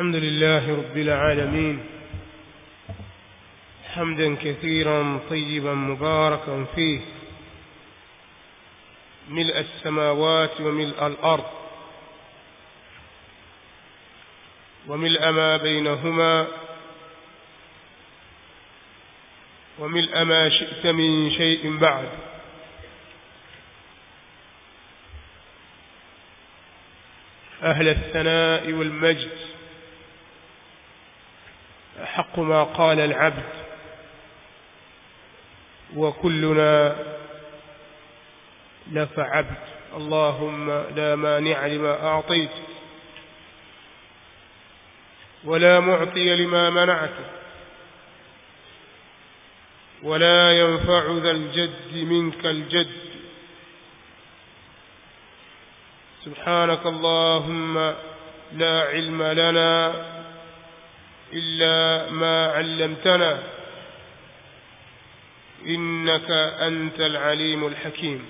الحمد لله رب العالمين حمدا كثيرا طيبا مباركا فيه ملء السماوات وملء الأرض وملء ما بينهما وملء ما شئت من شيء بعد. أهل الثناء والمجد أحق ما قال العبد وكلنا لك عبد. اللهم لا مانع لما أعطيت ولا معطي لما منعت ولا ينفع ذا الجد منك الجد. سبحانك اللهم لا علم لنا إلا ما علمتنا إنك أنت العليم الحكيم.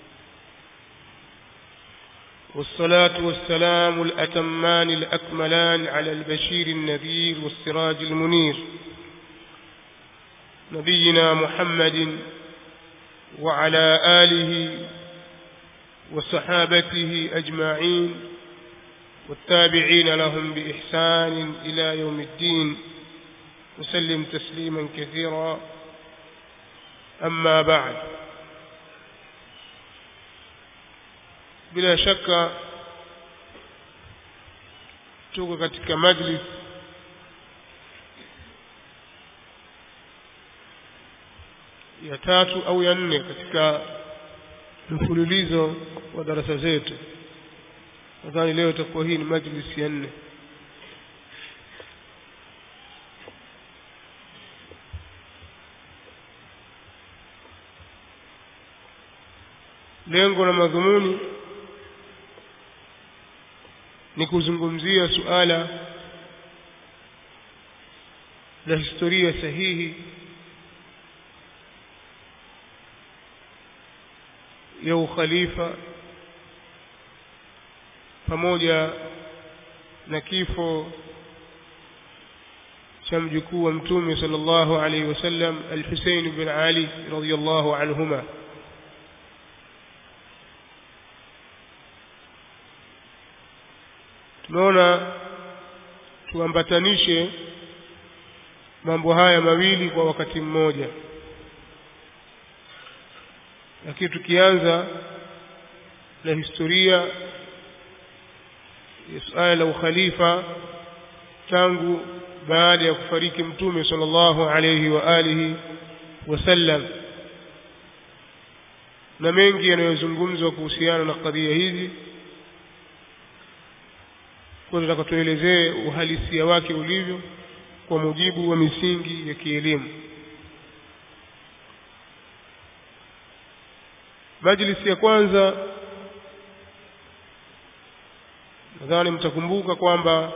والصلاة والسلام الأتمان الأكملان على البشير النذير والسراج المنير نبينا محمد وعلى آله وصحابته أجمعين والتابعين لهم بإحسان إلى يوم الدين وسلم تسليما كثيرا. أما بعد، bila shaka tuko katika majlis ya tatu au ya nne katika mfululizo wa darasa zetu. Nadhani leo itakuwa hii ni majlis ya nne. Lengo na madhumuni ni kuzungumzia suala la historia sahihi ya ukhalifa pamoja na kifo cha mjukuu wa Mtume sallallahu alayhi wasallam al-Husayn bin Ali radhiyallahu anhuma. Tunaona tuambatanishe mambo haya mawili kwa wakati mmoja, lakini tukianza na historia ya suala la ukhalifa tangu baada ya kufariki Mtume sallallahu alayhi wa alihi wasallam, na mengi yanayozungumzwa kuhusiana na kadhia hizi. Kwa nataka tuelezee uhalisia wake ulivyo kwa mujibu wa misingi ya kielimu. Majlisi ya kwanza, nadhani mtakumbuka kwamba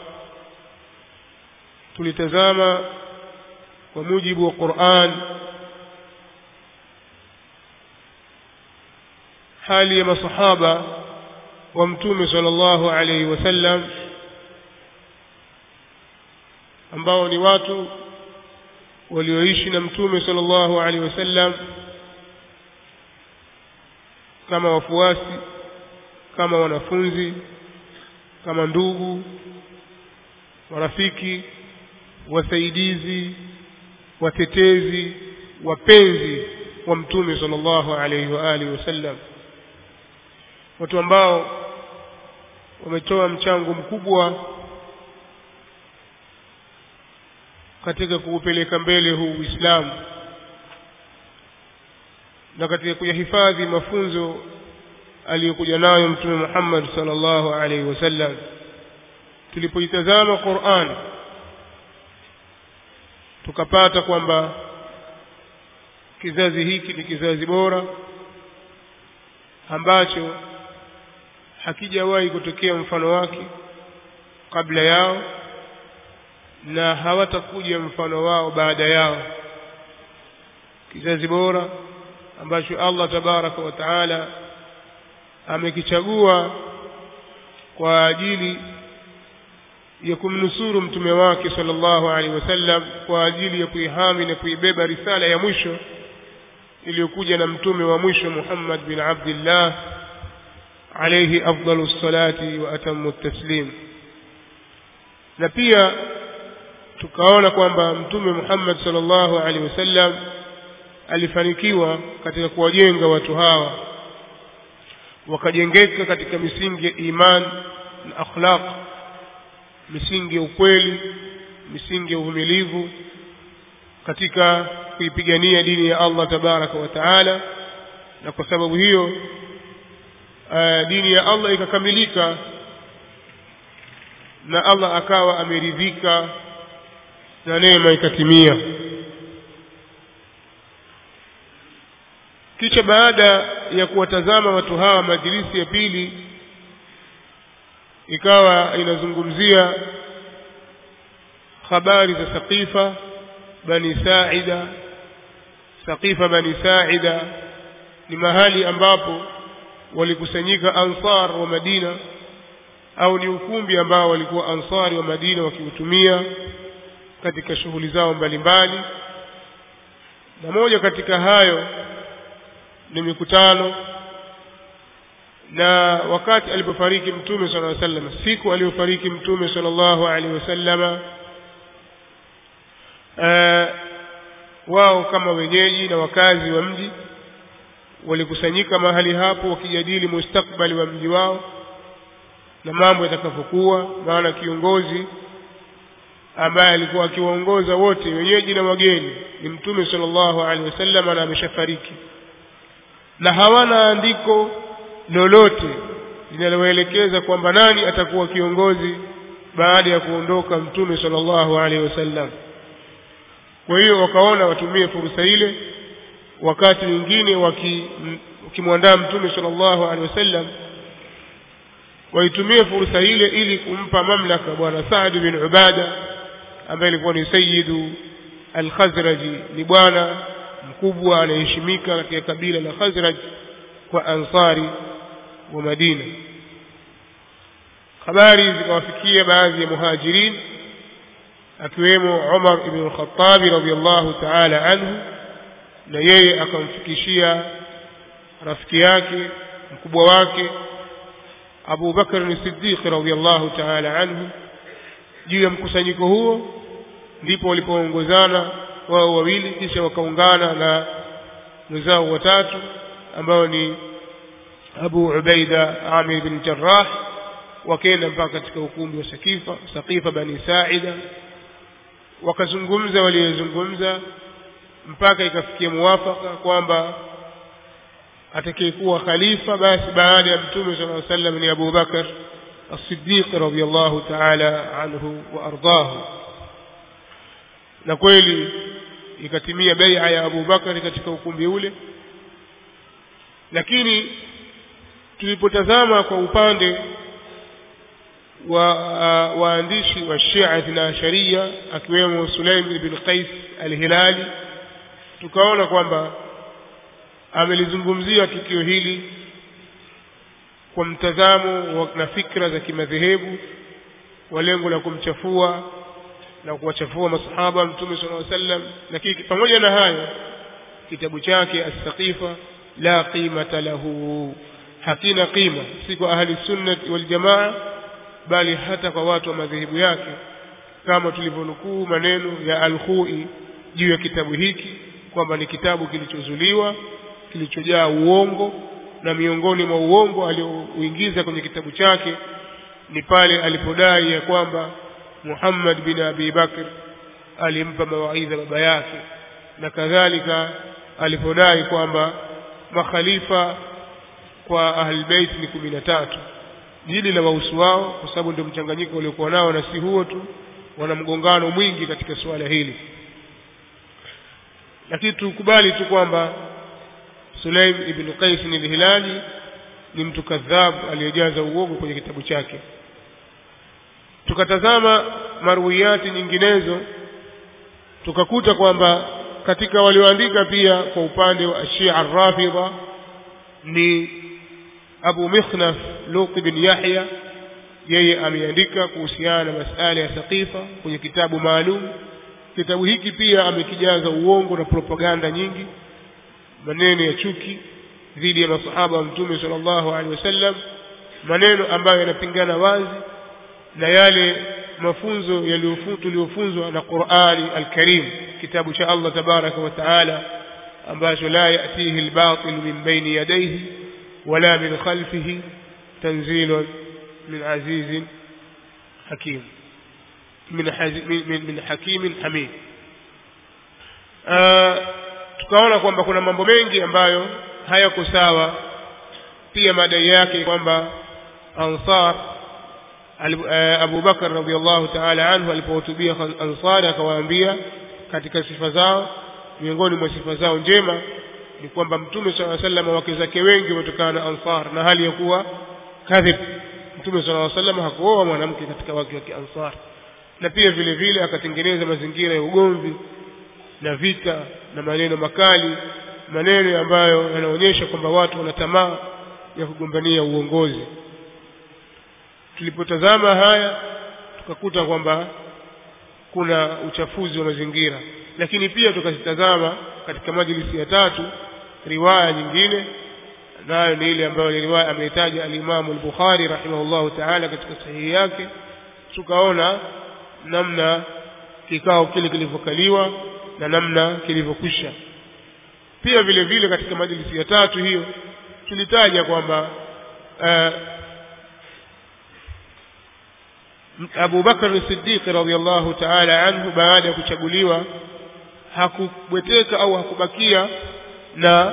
tulitazama kwa mujibu wa Qur'an hali ya masahaba wa Mtume sallallahu alayhi wasallam ambao ni watu walioishi na Mtume sallallahu alaihi wasallam kama wafuasi, kama wanafunzi, kama ndugu, marafiki, wasaidizi, watetezi, wapenzi wa Mtume sallallahu alaihi wa alihi wasallam, watu ambao wametoa mchango mkubwa katika kuupeleka mbele huu Uislamu na katika kuyahifadhi mafunzo aliyokuja nayo Mtume Muhammad sallallahu alaihi wasallam. Tulipoitazama Qur'an tukapata kwamba kizazi hiki ni kizazi bora ambacho hakijawahi kutokea mfano wake kabla yao na hawatakuja mfano wao baada yao. Kizazi bora ambacho Allah tabaraka wa taala amekichagua kwa ajili ya kumnusuru mtume wake sallallahu alaihi wasallam kwa ajili ya kuihami na kuibeba risala ya mwisho iliyokuja na mtume wa mwisho Muhammad bin Abdullah alayhi afdalus salati wa atammu taslim. Na pia tukaona kwamba mtume Muhammad sallallahu alaihi wasallam alifanikiwa katika kuwajenga watu hawa wakajengeka katika misingi ya iman na akhlaq, misingi ya ukweli, misingi ya uvumilivu katika kuipigania dini ya Allah tabaraka wa taala. Na kwa sababu hiyo dini ya Allah ikakamilika na Allah akawa ameridhika na neema ikatimia. Kisha baada ya kuwatazama watu hawa, majlisi ya pili ikawa inazungumzia habari za Saqifa Bani Sa'ida. Saqifa Bani Sa'ida ni mahali ambapo walikusanyika Ansar wa Madina, au ni ukumbi ambao walikuwa Ansari wa Madina wakiutumia katika shughuli zao mbalimbali. Na moja katika hayo ni mikutano. Na wakati alipofariki mtume sallallahu alaihi wasallam, siku aliyofariki mtume sallallahu alaihi wasallam, wao kama wenyeji na wakazi wa mji walikusanyika mahali hapo wakijadili mustakbali wa mji wao na mambo yatakavyokuwa. Maana kiongozi ambaye alikuwa akiwaongoza wote wenyeji na wageni ni mtume sallallahu alaihi wasallam, na ameshafariki, na hawana andiko lolote linaloelekeza kwamba nani atakuwa kiongozi baada ya kuondoka mtume sallallahu alaihi wasallam. Kwa hiyo wakaona watumie fursa ile, wakati mwingine wakimwandaa mtume sallallahu alaihi wasallam, waitumie fursa ile ili kumpa mamlaka bwana Saad bin Ubada ambaye alikuwa ni sayyidu al-Khazraji, ni bwana mkubwa anaheshimika katika kabila la Khazraj kwa Ansari wa Madina. Habari zikawafikia baadhi ya muhajirin akiwemo Umar ibn al-Khattab radhiyallahu ta'ala anhu, na yeye akamfikishia rafiki yake mkubwa wake Abu Bakr as-Siddiq radhiyallahu ta'ala anhu juu ya mkusanyiko huo. Ndipo walipoongozana wao wawili, kisha wakaungana na wenzao watatu ambao ni Abu Ubaida Amir bin Jarrah, wakaenda mpaka katika ukumbi wa Saqifa Bani Sa'ida, wakazungumza waliyozungumza mpaka ikafikia muwafaka kwamba atakayekuwa khalifa basi baada ya mtume sallallahu alaihi wasallam ni Abu Bakr as-Siddiq radhiyallahu ta'ala anhu wa ardahu. Na kweli ikatimia bai'a ya Abu Bakr katika ukumbi ule. Lakini tulipotazama kwa upande wa waandishi wa Shia na Sharia akiwemo Sulaim ibn Qais al-Hilali, tukaona kwamba amelizungumzia tukio hili kwa mtazamo na fikra za kimadhehebu kwa lengo la kumchafua na kuwachafua masahaba mtume sallallahu alaihi wasallam. Lakini pamoja na hayo, kitabu chake As-Saqifa la qimata lahu, hakina qima, si kwa ahli sunnah wal jamaa, bali hata kwa watu wa madhehebu yake, kama tulivyonukuu maneno ya Al-Khoi juu ya kitabu hiki kwamba ni kitabu kilichozuliwa, kilichojaa uongo. Na miongoni mwa uongo alioingiza kwenye kitabu chake ni pale alipodai ya kwamba Muhammad bin Abi Bakr alimpa mawaidha baba yake, na kadhalika alipodai kwamba makhalifa kwa ahlul bait ni 13. Hili la wahusu wao, kwa sababu ndio mchanganyiko uliokuwa nao, na si huo tu, wana mgongano mwingi katika suala hili. Lakini tukubali tu kwamba Sulaim ibn Qais al-Hilali ni mtu kadhab aliyejaza uongo kwenye kitabu chake. Tukatazama marwiyati nyinginezo, tukakuta kwamba katika walioandika pia kwa upande wa Shia ar-Rafidha ni Abu Mikhnaf Luq bin Yahya, yeye ameandika kuhusiana na masuala ya Saqifa kwenye kitabu maalum. Kitabu hiki pia amekijaza uongo na propaganda nyingi, maneno ya chuki dhidi ya masahaba wa Mtume sallallahu alaihi wasallam, maneno ambayo yanapingana wazi na yale mafunzo yaliyofunzwa na Qur'ani al-Karim, kitabu cha Allah tabaraka wa taala ambacho la yatihi al-batil min bayni yadayhi wala min khalfihi tanzilun min azizin hakim min hakimin hamid. Tukaona kwamba kuna mambo mengi ambayo hayako sawa. Pia madai yake kwamba Ansar Abu Bakar radhiyallahu ta'ala anhu alipohutubia Ansar akawaambia katika sifa zao, miongoni mwa sifa zao njema ni kwamba Mtume sallallahu alaihi wasallam wake zake wengi watokana na Ansar, na hali ya kuwa kadhib. Mtume sallallahu alaihi wasallam hakuoa mwanamke katika wake wa Ansar. Na pia vile vile akatengeneza mazingira ya ugomvi na vita na maneno makali, maneno ambayo yanaonyesha kwamba watu wana tamaa ya kugombania uongozi. Tulipotazama haya tukakuta kwamba kuna uchafuzi wa mazingira, lakini pia tukazitazama katika majlisi ya tatu riwaya nyingine, nayo ni ile ambayo ni riwaya ameitaja al-Imam al-Bukhari rahimahullahu ta'ala katika sahihi yake. Tukaona namna kikao kile kilivyokaliwa na namna kilivyokwisha. Pia vile vile katika majlisi ya tatu hiyo tulitaja kwamba Abu Bakar as-Siddiq radhiyallahu ta'ala anhu baada ya kuchaguliwa hakubweteka au hakubakia na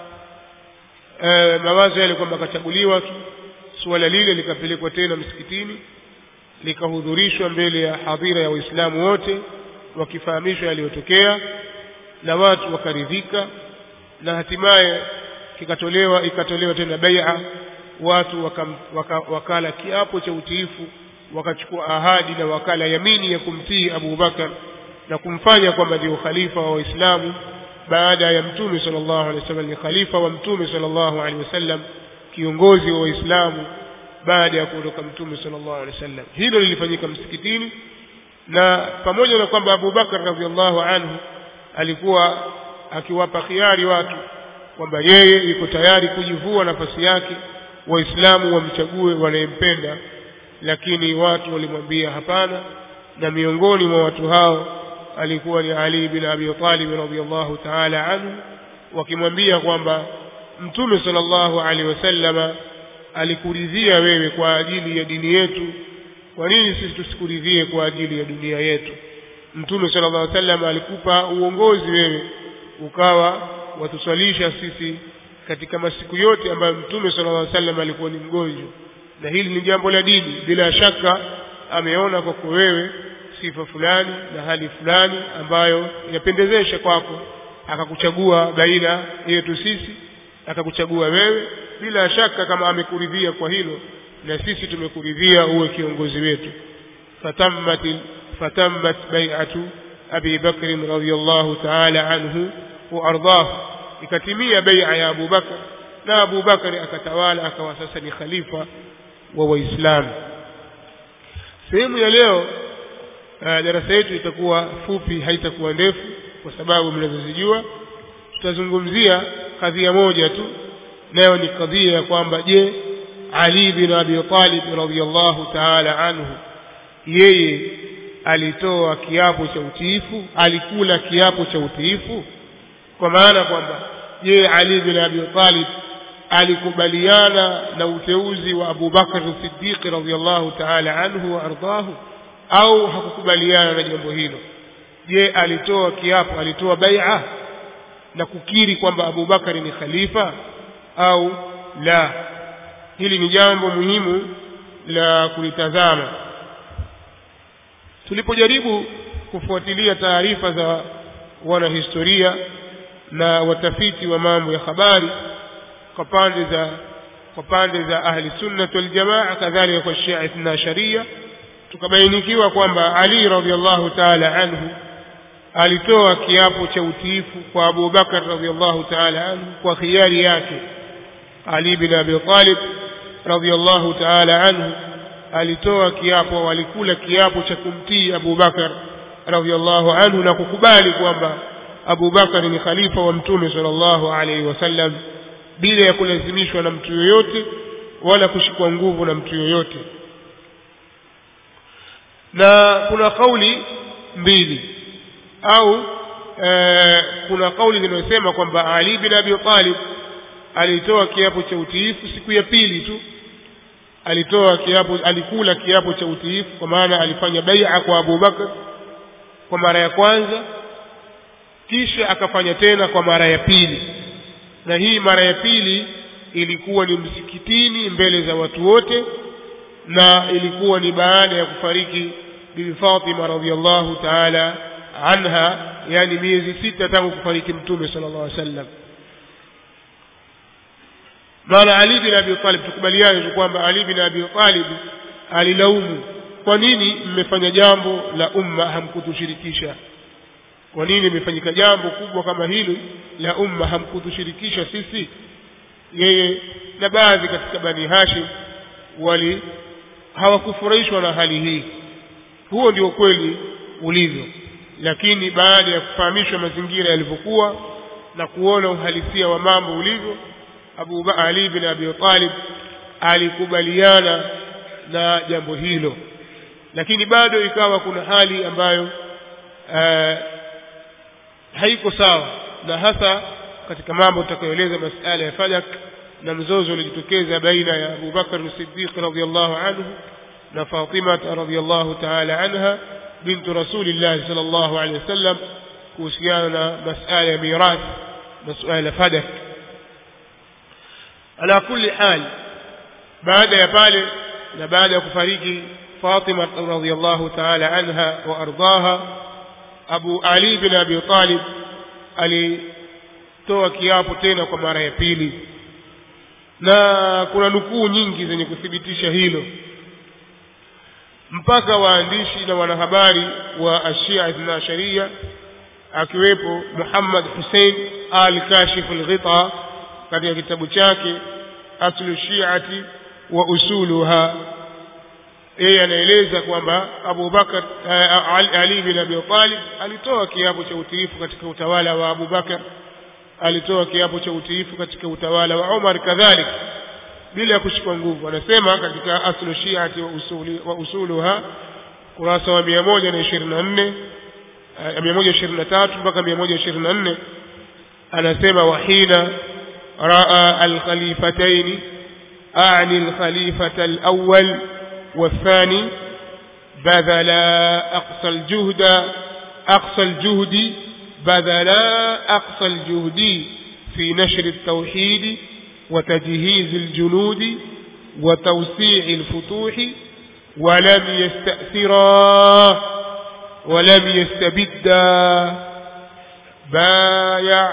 mawazo yale kwamba kachaguliwa tu. Suala lile likapelekwa tena msikitini, likahudhurishwa mbele ya hadhira ya Waislamu wote, wakifahamishwa yaliyotokea na watu wakaridhika, na hatimaye ikatolewa tena bai'a. Watu wakala kiapo cha utiifu, wakachukua ahadi na wakala yamini ya kumtii Abu Bakar na kumfanya kwamba ndio khalifa wa Waislamu baada ya Mtume sallallahu alaihi wasallam, ni khalifa wa Mtume sallallahu alaihi wasallam, kiongozi wa Waislamu baada ya kuondoka Mtume sallallahu alaihi wasallam. Hilo lilifanyika msikitini, na pamoja na kwamba Abu Bakar radhiallahu anhu alikuwa akiwapa khiari watu kwamba yeye yuko tayari kujivua nafasi yake, Waislamu wamchague wanayempenda, lakini watu walimwambia hapana. Na miongoni mwa watu hao alikuwa ni Ali bin Abi Talib radhiyallahu ta'ala anhu, wakimwambia kwamba Mtume sallallahu alaihi wasallama alikuridhia wewe kwa ajili ya dini yetu, kwa nini sisi tusikuridhie kwa ajili ya dunia yetu? Mtume sallallahu alaihi wasallam alikupa uongozi wewe, ukawa watuswalisha sisi katika masiku yote ambayo Mtume sallallahu alaihi wasallam alikuwa ni mgonjwa, na hili ni jambo la dini. Bila shaka ameona kwako wewe sifa fulani na hali fulani ambayo inapendezesha kwako, akakuchagua baina yetu sisi, akakuchagua wewe. Bila shaka kama amekuridhia kwa hilo, na sisi tumekuridhia uwe kiongozi wetu. fatammat bai'atu Abi Bakr radhiyallahu ta'ala anhu wa ardahu, ikatimia bai'a ya Abu Bakr, na Abu Bakr akatawala, akawa sasa ni khalifa wa Waislamu. Sehemu ya leo darasa yetu itakuwa fupi, haitakuwa ndefu kwa sababu mnazozijua. Tutazungumzia kadhia moja tu, nayo ni kadhia ya kwamba je, Ali bin Abi Talib radhiyallahu ta'ala anhu yeye alitoa kiapo cha utiifu, alikula kiapo cha utiifu? Kwa maana kwamba je, Ali bin Abi Talib alikubaliana na uteuzi wa Abu Bakar as-Siddiq radhiyallahu ta'ala anhu wa ardahu, au hakukubaliana na jambo hilo? Je, alitoa kiapo, alitoa bai'a na kukiri kwamba Abu Bakar ni khalifa au la? Hili ni jambo muhimu la kulitazama. Tulipojaribu kufuatilia taarifa za wanahistoria na watafiti wa mambo ya habari kwa pande za ahli sunna wal jamaa, kadhalika kwa Shia Ithna Sharia, tukabainikiwa kwamba Ali radhiyallahu ta'ala anhu alitoa kiapo cha utiifu kwa Abu Bakar radhiyallahu ta'ala anhu kwa khiari yake. Ali bin Abi Talib radhiyallahu ta'ala anhu alitoa kiapo, walikula kiapo cha kumtii Abu Bakar radhiyallahu anhu na kukubali kwamba Abu Bakar ni khalifa wa Mtume sallallahu alaihi wasallam bila ya kulazimishwa na mtu yoyote wala kushikwa nguvu na mtu yoyote. Na kuna kauli mbili au kuna kauli zinazosema kwamba Ali bin Abi Talib alitoa kiapo cha utiifu siku ya pili tu. Alikula kiapo cha utiifu, kwa maana alifanya bai'a kwa Abu Bakar kwa mara ya kwanza, kisha akafanya tena kwa mara ya pili. Na hii mara ya pili ilikuwa ni msikitini mbele za watu wote, na ilikuwa ni baada ya kufariki Bibi Fatima radhiyallahu ta'ala anha, yani miezi 6 tangu kufariki Mtume sallallahu alaihi wasallam. Maana Ali bin Abi Talib, tukubaliane kwamba Ali bin Abi Talib alilaumu, kwa nini mmefanya jambo la umma hamkutushirikisha? Kwa nini mmefanyika jambo kubwa kama hili la umma hamkutushirikisha sisi? Yeye na baadhi katika Bani Hashim hawakufurahishwa na hali hii. Huo ndio kweli ulivyo, lakini baada ya kufahamishwa mazingira yalivyokuwa na kuona uhalisia wa mambo ulivyo, Ali bin Abi Talib alikubaliana na jambo hilo. Lakini bado ikawa kuna hali ambayo haiko sawa, na hasa katika mambo tutakayoeleza masala ya Fadak na mzozo ulijitokeza baina ya Abu Bakar as-Siddiq radhiyallahu anhu na Fatima radhiyallahu ta'ala anha bintu Rasulillah sallallahu alayhi wasallam kuhusiana na masala ya mirath, masala ya Fadak. Ala kulli hal, baada ya pale na baada ya kufariki Fatima radhiyallahu ta'ala anha wa ardaha, Ali bin Abi Talib alitoa kiapo tena kwa mara ya pili, na kuna nukuu nyingi zenye kuthibitisha hilo, mpaka waandishi na wanahabari wa Ashia Ithna Sharia akiwepo Muhammad Hussein al-Kashif al-Ghita katika kitabu chake Aslu Shi'ati wa Usuluha, yeye anaeleza kwamba Abu Bakar Ali bin Abi Talib alitoa kiapo cha utiifu katika utawala wa Abu Bakar, alitoa kiapo cha utiifu katika utawala wa Umar kadhalika bila kushikwa nguvu. Anasema katika Aslu Shi'ati wa Usuluha kurasa wa 123 mpaka 124, anasema wahina raa al-khalifatayn a'ni al-khalifata al-awwal والثاني بذل أقصى الجهد في نشر التوحيد وتجهيز الجنود وتوسيع الفتوح، ولم يستأثرا ولم يستبدا، بايع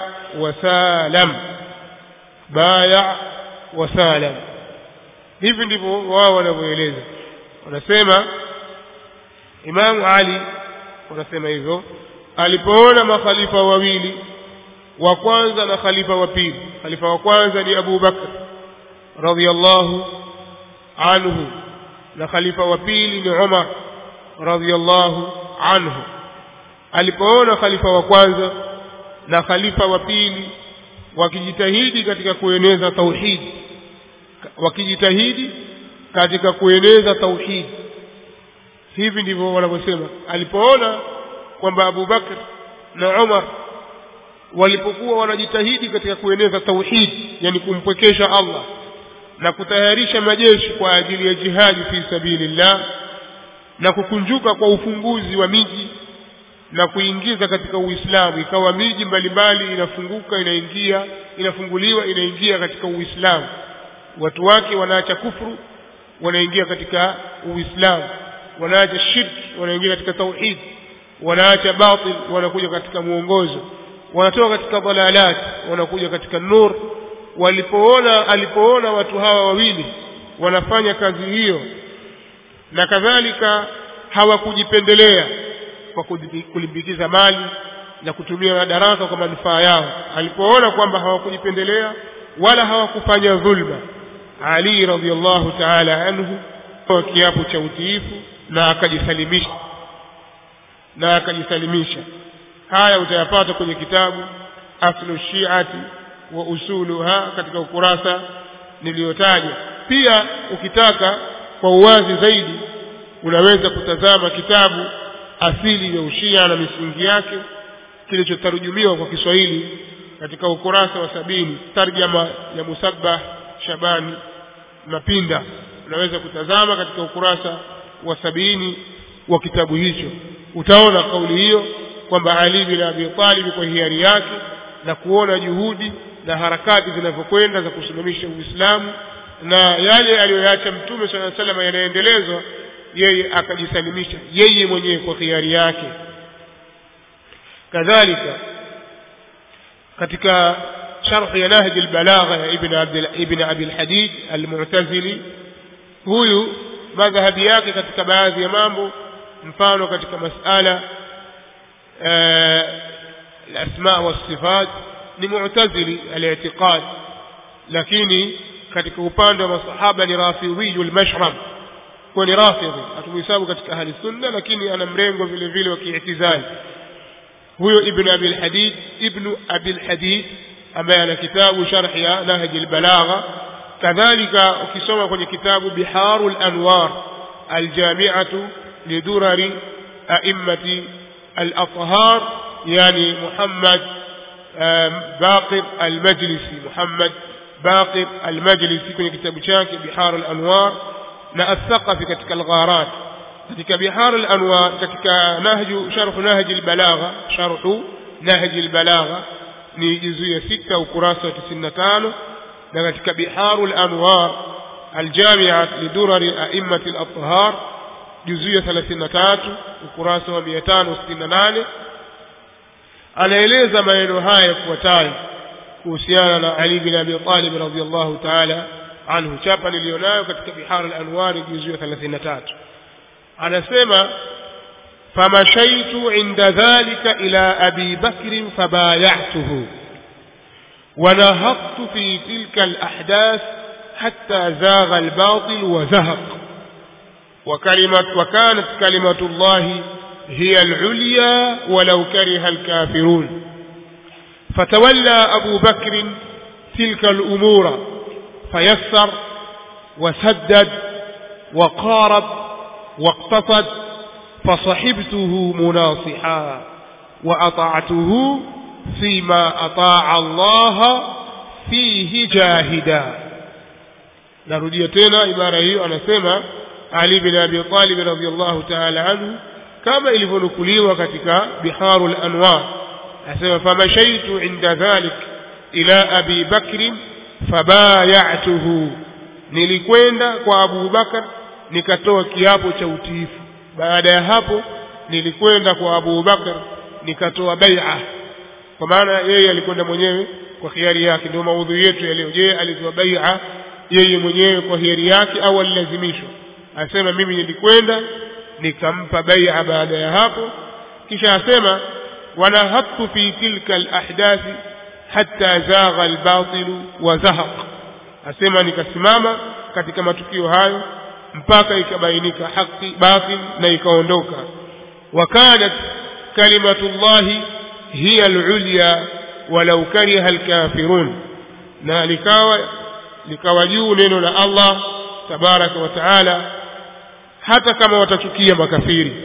وسالم. hivi ndivyo wao wanavyoeleza. Wanasema Imam Ali, wanasema hivyo, alipoona makhalifa wawili, wa kwanza na khalifa wa pili. Khalifa wa kwanza ni Abu Bakr radhiyallahu anhu na khalifa wa pili ni Umar radhiyallahu anhu. Alipoona khalifa wa kwanza na khalifa wa pili wakijitahidi katika kueneza tauhid, hivi ndivyo wanavyosema. Alipoona kwamba Abu Bakr na Umar walipokuwa wanajitahidi katika kueneza tauhid, yani kumpwekesha Allah na kutayarisha majeshi kwa ajili ya jihadi fi sabilillah, na kukunjuka kwa ufunguzi wa miji na kuingiza katika Uislamu, ikawa miji mbalimbali inafunguliwa inaingia katika Uislamu, watu wake wanaacha kufuru wanaingia katika Uislamu, wanaacha shirki wanaingia katika tauhid, wanaacha batil wanakuja katika muongozo, wanatoka katika dalalat wanakuja katika nur. Alipoona watu hawa wawili wanafanya kazi hiyo, na kadhalika hawakujipendelea kwa kulimbikiza mali na kutumia madaraka kwa manufaa yao, alipoona kwamba hawakujipendelea wala hawakufanya dhulma, Ali radhiyallahu ta'ala anhu kwa kiapo cha utiifu na akajisalimisha. Haya utayapata kwenye kitabu Aslu Shi'ati wa Usuluha katika ukurasa niliotaja. Pia ukitaka kwa uwazi zaidi unaweza kutazama kitabu Asili ya Ushia na Misingi Yake kilichotarujumiwa kwa Kiswahili katika ukurasa wa 70, tarjama ya Musabbah Shabani Mapinda. Unaweza kutazama katika ukurasa wa 70 wa kitabu hicho. Utaona kauli hiyo kwamba Ali bin Abi Talib kwa hiari yake na kuona juhudi na harakati zinavyokwenda za kusimamisha Uislamu na yale aliyoyaacha Mtume sallallahu alaihi wasallam yanaendelezwa, yeye akajisalimisha yeye mwenyewe kwa hiari yake. Kadhalika katika sharh ya Nahj al-Balagha ya Ibn Abi al-Hadid al-Mu'tazili, huyu madhhabi yake katika baadhi ya mambo, mfano katika masala al-asma wa sifat ni mu'tazili al-i'tiqad, lakini katika upande wa masahaba ni rafidhi al-mashrab, kwa ni rafidhi atuhesabu katika ahli sunna, lakini ana mrengo vile vile wa ki'tizali. huyo Ibn Abi al-Hadid ambaye ana kitabu sharh ya Nahj al-Balagha. kadhalika ukisoma kwenye kitabu Biharul Anwar al-Jami'atu lidurari a'immati al-athhar, yani Muhammad Baqir al-Majlisi kwenye kitabu chake Biharul Anwar, na Al-Thaqafi katika al-Gharat. katika Biharul Anwar katika sharh Nahj al-Balagha ni juzu ya 6 ukurasa wa 95, na katika Biharul Anwar al-Jami'at lidurari a'immati al-athhar juzu ya 33 ukurasa wa 568 anaeleza maneno haya yafuatayo kuhusiana na Ali bin Abi Talib radhiyallahu ta'ala anhu. Chapa nilionayo katika Biharul Anwar juzu ya 33 anasema: famashaitu inda dhalika ila Abi Bakr fabay'atuhu wa nahaqtu fi tilka al-ahdath hatta zagha al-batil wa zahaq wa kanat kalimatu Allah hiya al-ulya walau kariha al-kafirun. فتولى أبو بكر تلك الأمور فيسر وسدد وقارب واقتصد، فصحبته مناصحا وأطعته فيما أطاع الله فيه جاهدا. نرجع تena ibara hiyo, anasema Ali bin Abi Talib radhiyallahu ta'ala anhu kama ilivyonukuliwa katika Biharul Anwar. asema famashaitu inda dhalik ila Abi Bakr fabay'atuhu, nilikwenda kwa Abu Bakar nikatoa kiapo cha utiifu. baada ya hapo nilikwenda kwa Abu Bakar nikatoa bai'a, kwa maana yeye alikwenda mwenyewe kwa hiari yake. ndio maudhui yetu ya leo. je, alitoa bai'a yeye mwenyewe kwa hiari yake au alilazimishwa? asema mimi nilikwenda nikampa bai'a baada ya hapo. kisha asema ونهضت في تلك الأحداث حتى زاغ الباطل وزهق. asema nikasimama katika matukio hayo mpaka ikabainika haki batil na ikaondoka. وكانت كلمة الله هي العليا ولو كره الكافرون, na likawa juu neno la Allah tabaraka wa taala hata kama watachukia makafiri.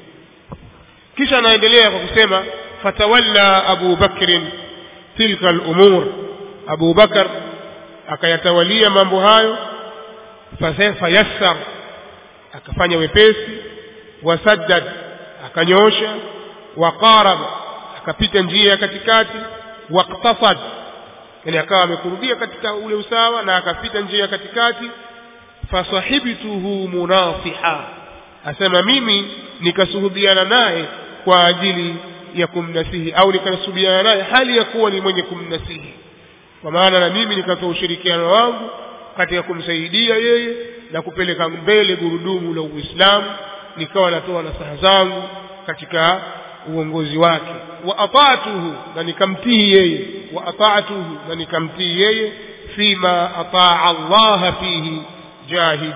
kisha anaendelea kwa kusema fatawalla Abu Bakr tilka al-umur, Abu Bakar akayatawalia mambo hayo. fayassar, akafanya wepesi. wasaddad, akanyosha. waqarab, akapita njia ya katikati. waqtasad, yani akawa amekurubia katika ule usawa na akapita njia ya katikati. fasahibtuhu munasiha, asema mimi nikasuhubiana naye kwa ajili ya kumnasihi, au nikasuhubiana naye hali ya kuwa ni mwenye kumnasihi, kwa maana na mimi nikatoa ushirikiano wangu katika kumsaidia yeye na kupeleka mbele gurudumu la Uislamu, nikawa natoa nasaha zangu katika uongozi wake. wa ata'tuhu, na nikamtii yeye. wa ata'tuhu, na nikamtii yeye. fima ata'a Allah fihi jahida,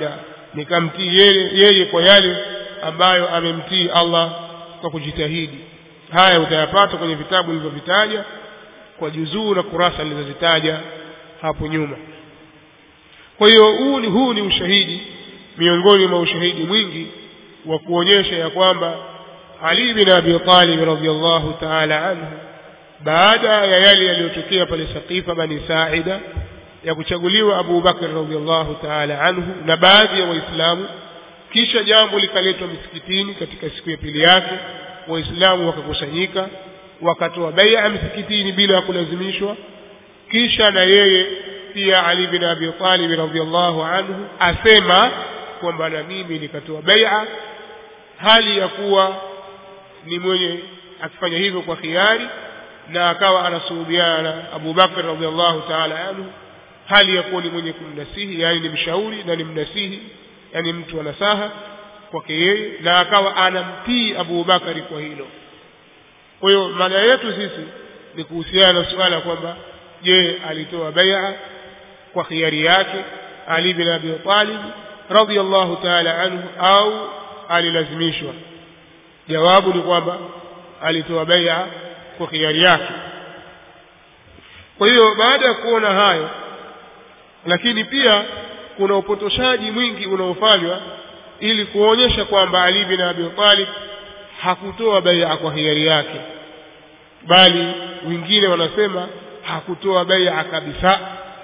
nikamtii yeye kwa yale ambayo amemtii Allah kwa kujitahidi. Haya utayapata kwenye vitabu nilivyovitaja kwa juzuu na kurasa nilizozitaja hapo nyuma. Kwa hiyo huu ni ushahidi miongoni mwa ushahidi mwingi wa kuonyesha ya kwamba Ali bin Abi Talib radhiyallahu ta'ala anhu, baada ya yale yaliyotokea pale Saqifa Bani Sa'ida ya kuchaguliwa Abu Bakr radhiyallahu ta'ala anhu na baadhi ya Waislamu, kisha jambo likaletwa msikitini katika siku ya pili yake, Waislamu wakakusanyika wakatoa bai'a msikitini bila kulazimishwa. Kisha na yeye pia Ali bin Abi Talib radhiyallahu anhu asema kwamba na mimi nikatoa bai'a, hali ya kuwa ni mwenye akifanya hivyo kwa khiari, na akawa anasuhubiana na Abu Bakr radhiyallahu ta'ala anhu, hali ya kuwa ni mwenye kumnasihi, yani ni mshauri na ni mnasihi, yani mtu wa nasaha kwake yeye, na akawa anamtii Abu Bakari kwa hilo. Kwa hiyo maana yetu sisi ni kuhusiana na suala kwamba je, alitoa bai'a kwa khiari yake Ali bin Abi Talib radhiyallahu ta'ala anhu au alilazimishwa? Jawabu ni kwamba alitoa bai'a kwa khiari yake. Kwa hiyo baada ya kuona hayo, lakini pia kuna upotoshaji mwingi unaofanywa ili kuonyesha kwamba Ali bin Abi Talib hakutoa bai'a kwa hiari yake, bali wengine wanasema hakutoa bai'a kabisa.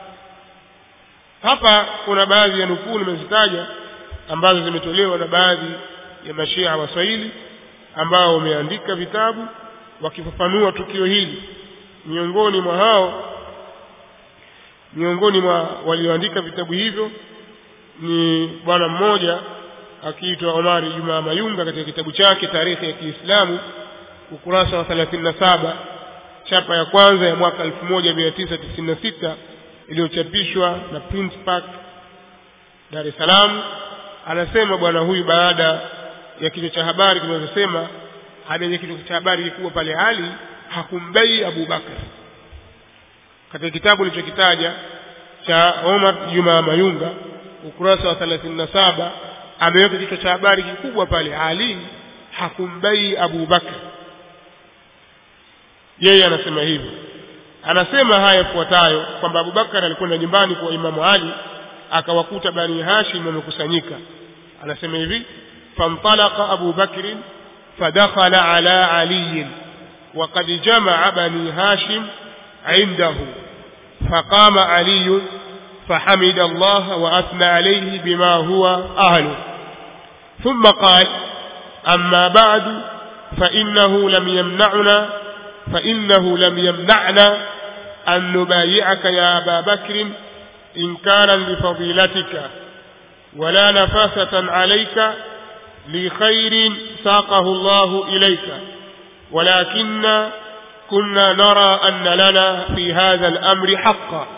Hapa kuna baadhi ya nukuu nimezitaja ambazo zimetolewa na baadhi ya mashia wa Swahili ambao wameandika vitabu wakifafanua tukio hili. Miongoni mwa walioandika vitabu hivyo ni bwana mmoja akiitwa Omari Juma Mayunga katika kitabu chake Tarikhi ya Kiislamu ukurasa wa 37, chapa ya kwanza ya mwaka 1996 iliyochapishwa na Prince Park Dar es Salaam. Anasema bwana huyu baada ya kichwa cha habari kinachosema hadi kichwa cha habari kikubwa pale, Ali hakumbai Abu Bakr, katika kitabu nilichokitaja cha Omar Juma Mayunga ukurasa wa 37 ameweka kichwa cha habari kikubwa pale, Ali hakumbai Abu Bakr. Yeye anasema hivyo. Anasema haya yafuatayo kwamba Abu Bakr alikwenda nyumbani kwa Imamu Ali akawakuta Bani Hashim wamekusanyika. Anasema hivi: famtalaqa Abu Bakr fadakhala ala Ali wa qad jama'a Bani Hashim عنده فقام علي فحمد الله وأثنى عليه بما هو أهله، ثم قال: أما بعد فإنه لم يمنعنا أن نبايعك يا أبا بكر إنكارا لفضيلتك ولا نفاسة عليك لخير ساقه الله إليك، ولكن كنا نرى أن لنا في هذا الأمر حقا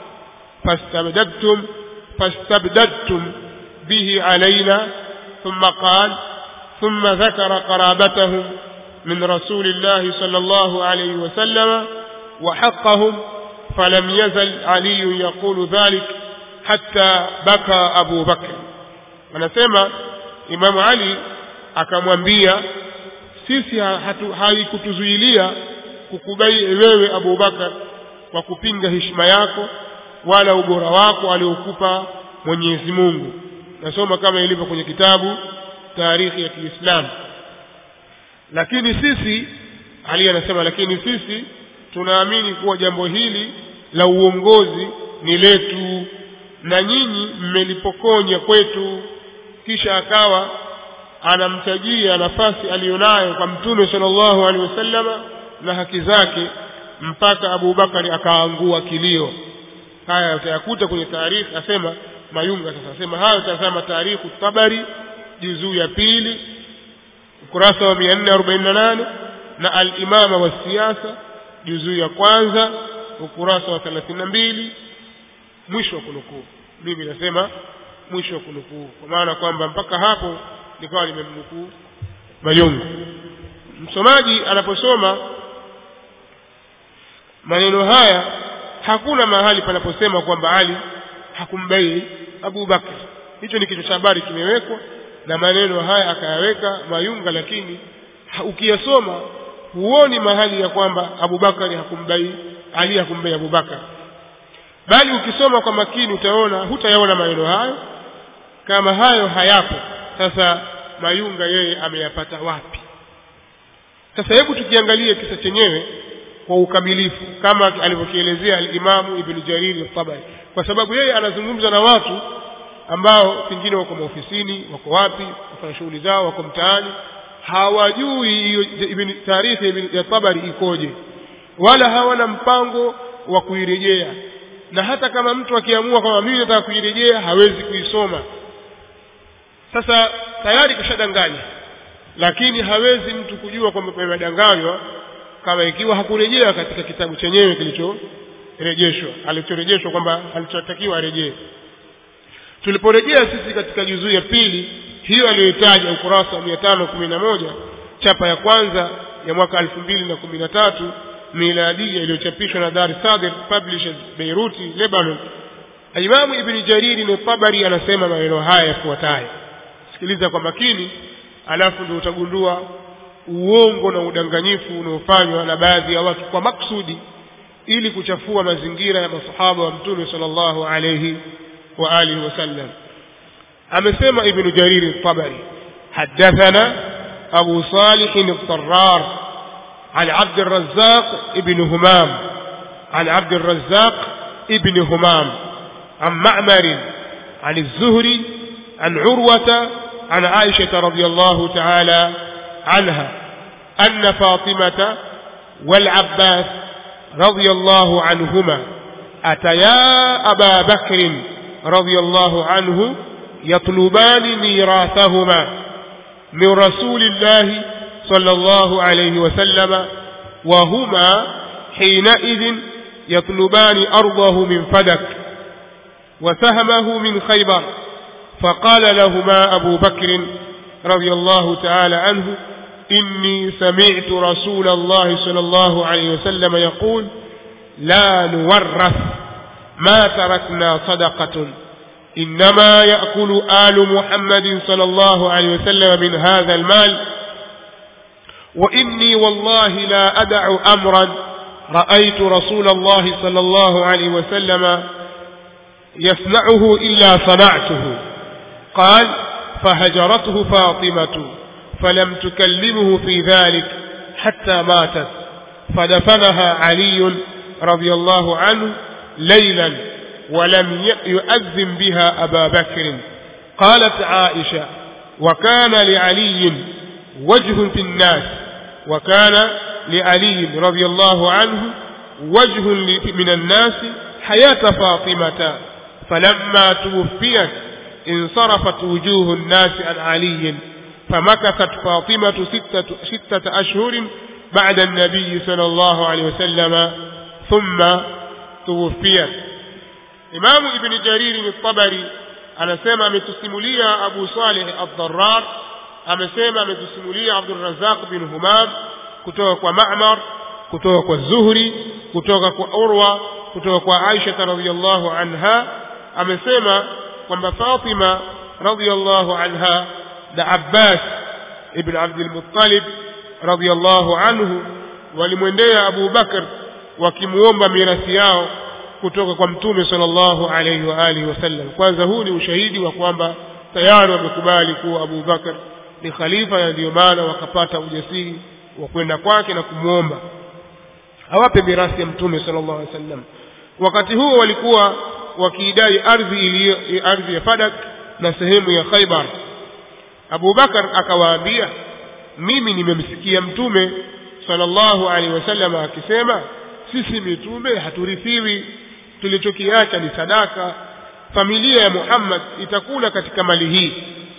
فاستبددتم به علينا. ثم قال: ثم ذكر قرابتهم من رسول الله صلى الله عليه وسلم وحقهم، فلم يزل علي يقول ذلك حتى بكى أبو بكر. anasema Imam Ali akamwambia, sisi haikutuzuilia kukubai wewe Abu Bakar kwa kupinga heshima yako wala ubora wako aliokupa Mwenyezi Mungu. Nasoma kama ilivyo kwenye kitabu Tarikhi ya Kiislamu. Lakini sisi, Ali anasema, lakini sisi tunaamini kuwa jambo hili la uongozi ni letu na nyinyi mmelipokonya kwetu. Kisha akawa anamtajia nafasi alionayo kwa Mtume sallallahu alaihi wasallam na haki zake, mpaka Abu Bakari akaangua kilio. Haya utayakuta kwenye Tarikh, asema Mayunga. Sasa asema hayo tazama Tarikh Tabari juzuu ya 2 ukurasa wa 448 na Al-Imama wa Siyasa juzuu ya 1 ukurasa wa 32, mwisho wa kunukuu. Mimi nasema mwisho wa kunukuu kwa maana kwamba mpaka hapo nikawa nimemnukuu Mayunga. Msomaji anaposoma maneno haya, hakuna mahali panaposema kwamba Ali hakumbai Abu Bakr, hicho ni kichwa cha habari kimewekwa na maneno haya akayaweka Mayunga, lakini ukiyasoma huoni mahali ya kwamba Abubakar hakumbai Ali, hakumbai Abubakar, bali ukisoma kwa makini utaona, hutayaona maneno hayo. Kama hayo hayapo, sasa Mayunga yeye ameyapata wapi? Sasa hebu tukiangalie kisa chenyewe kwa ukamilifu kama alivyokielezea al-Imam Ibn Jarir al-Tabari, kwa sababu yeye anazungumza na watu ambao pengine wako maofisini, wako wapi, wafanya shughuli zao, wako mtaani, hawajui hiyo taarifa ya Tabari ikoje, wala hawana mpango wa kuirejea. Na hata kama mtu akiamua kama mimi nataka kuirejea, hawezi kuisoma. Sasa tayari kashadanganya, lakini hawezi mtu kujua kwamba amedanganywa kama ikiwa hakurejea katika kitabu chenyewe kilichorejeshwa, alichorejeshwa kwamba alichotakiwa arejee. Tuliporejea sisi katika juzuu ya pili hiyo aliyotaja ukurasa wa 511 chapa ya kwanza ya mwaka 2013 miladia iliyochapishwa na Dar Sadir Publishers Beirut, Lebanon, Imam Ibn Jarir al-Tabari anasema maneno haya yafuatayo. Sikiliza kwa makini, alafu ndio utagundua uongo na udanganyifu unaofanywa na baadhi ya watu kwa maksudi ili kuchafua mazingira ya masahaba wa Mtume sallallahu alayhi wa alihi wasallam. Amesema Ibn Jarir al-Tabari, hadathana Abu Salih al-Tarrar عن عبد الرزاق ابن همام عن عبد الرزاق ابن همام عن معمر عن الزهري عن عروة عن عائشة رضي الله تعالى عنها أن فاطمة والعباس رضي الله عنهما أتيا أبا بكر رضي الله عنه يطلبان ميراثهما من رسول الله صلى الله عليه وسلم، وهما حينئذ يطلبان أرضه من فدك وسهمه من خيبر. فقال لهما أبو بكر رضي الله تعالى عنه: إني سمعت رسول الله صلى الله عليه وسلم يقول: لا نورث ما تركنا صدقة، إنما يأكل آل محمد صلى الله عليه وسلم من هذا المال، وإني والله لا أدع أمرا رأيت رسول الله صلى الله عليه وسلم يصنعه إلا صنعته. قال: فهجرته فاطمة فلم تكلمه في ذلك حتى ماتت، فدفنها علي رضي الله عنه ليلا ولم يؤذن بها أبا بكر. قالت عائشة: وكان لعلي وجه في الناس، وكان لعلي رضي الله عنه وجه من الناس حياة فاطمة، فلما توفيت انصرفت وجوه الناس عن علي، فمكثت فاطمة 6 أشهر بعد النبي صلى الله عليه وسلم ثم توفيت. إمام ابن جرير الطبري anasema ametusimulia Abu Salih al-Darrar, amesema ametusimulia Abdul Razzaq bin Humam kutoka kwa Ma'mar, kutoka kwa Zuhri, kutoka kwa Urwa, kutoka kwa Aisha radhiyallahu anha. Amesema kwamba Fatima radhiyallahu anha na Abbas ibn Abdul Muttalib radhiyallahu anhu walimwendea Abu Bakar wakimuomba mirathi yao kutoka kwa Mtume sallallahu alayhi wa alihi wasallam. Kwanza huu ni ushahidi wa kwamba tayari wamekubali kuwa Abu Bakar ni khalifa, na ndio maana wakapata ujasiri wa kwenda kwake na kumuomba awape mirathi ya Mtume sallallahu alayhi wasallam. Wakati huo walikuwa wakiidai ardhi ya Fadak na sehemu ya Khaybar. Abu Bakar akawaambia: mimi nimemsikia Mtume sallallahu alaihi wasallam akisema, sisi mitume haturithiwi, tulichokiacha ni sadaka, familia ya Muhammad itakula katika mali hii.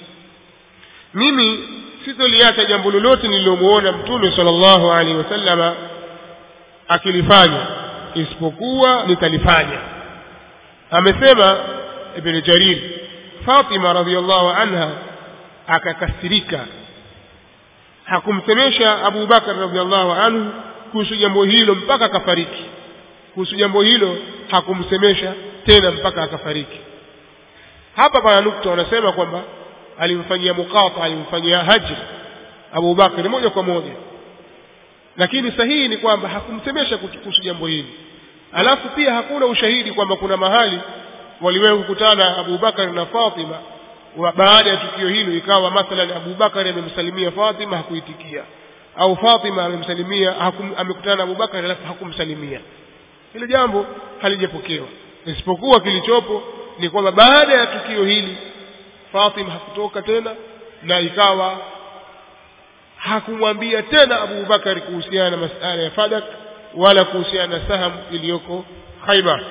Mimi sitoliacha jambo lolote nililomuona Mtume sallallahu alaihi wasallam akilifanya, isipokuwa nitalifanya. Amesema Ibn Jarir, Fatima radhiyallahu anha akakasirika, hakumsemesha Abu Bakar radhiyallahu anhu kuhusu jambo hilo mpaka akafariki. Kuhusu jambo hilo hakumsemesha tena mpaka akafariki. hapa pana nukta wanasema kwamba alimfanyia muqata, alimfanyia hajr Abu Bakr moja kwa moja, lakini sahihi ni kwamba hakumsemesha kuhusu jambo hili. Alafu pia hakuna ushahidi kwamba kuna mahali waliwahi kukutana Abu Bakar na Fatima baada ya tukio hilo ikawa mathalan Abu Bakar amemsalimia Fatima hakuitikia, au Fatima amemsalimia amekutana na Abu Bakar alafu hakumsalimia. Hilo jambo halijapokewa, isipokuwa kilichopo ni kwamba baada ya tukio hili Fatima hakutoka tena na ikawa hakumwambia tena Abu Bakar kuhusiana na masala ya Fadak wala kuhusiana na saham iliyoko Khaybar.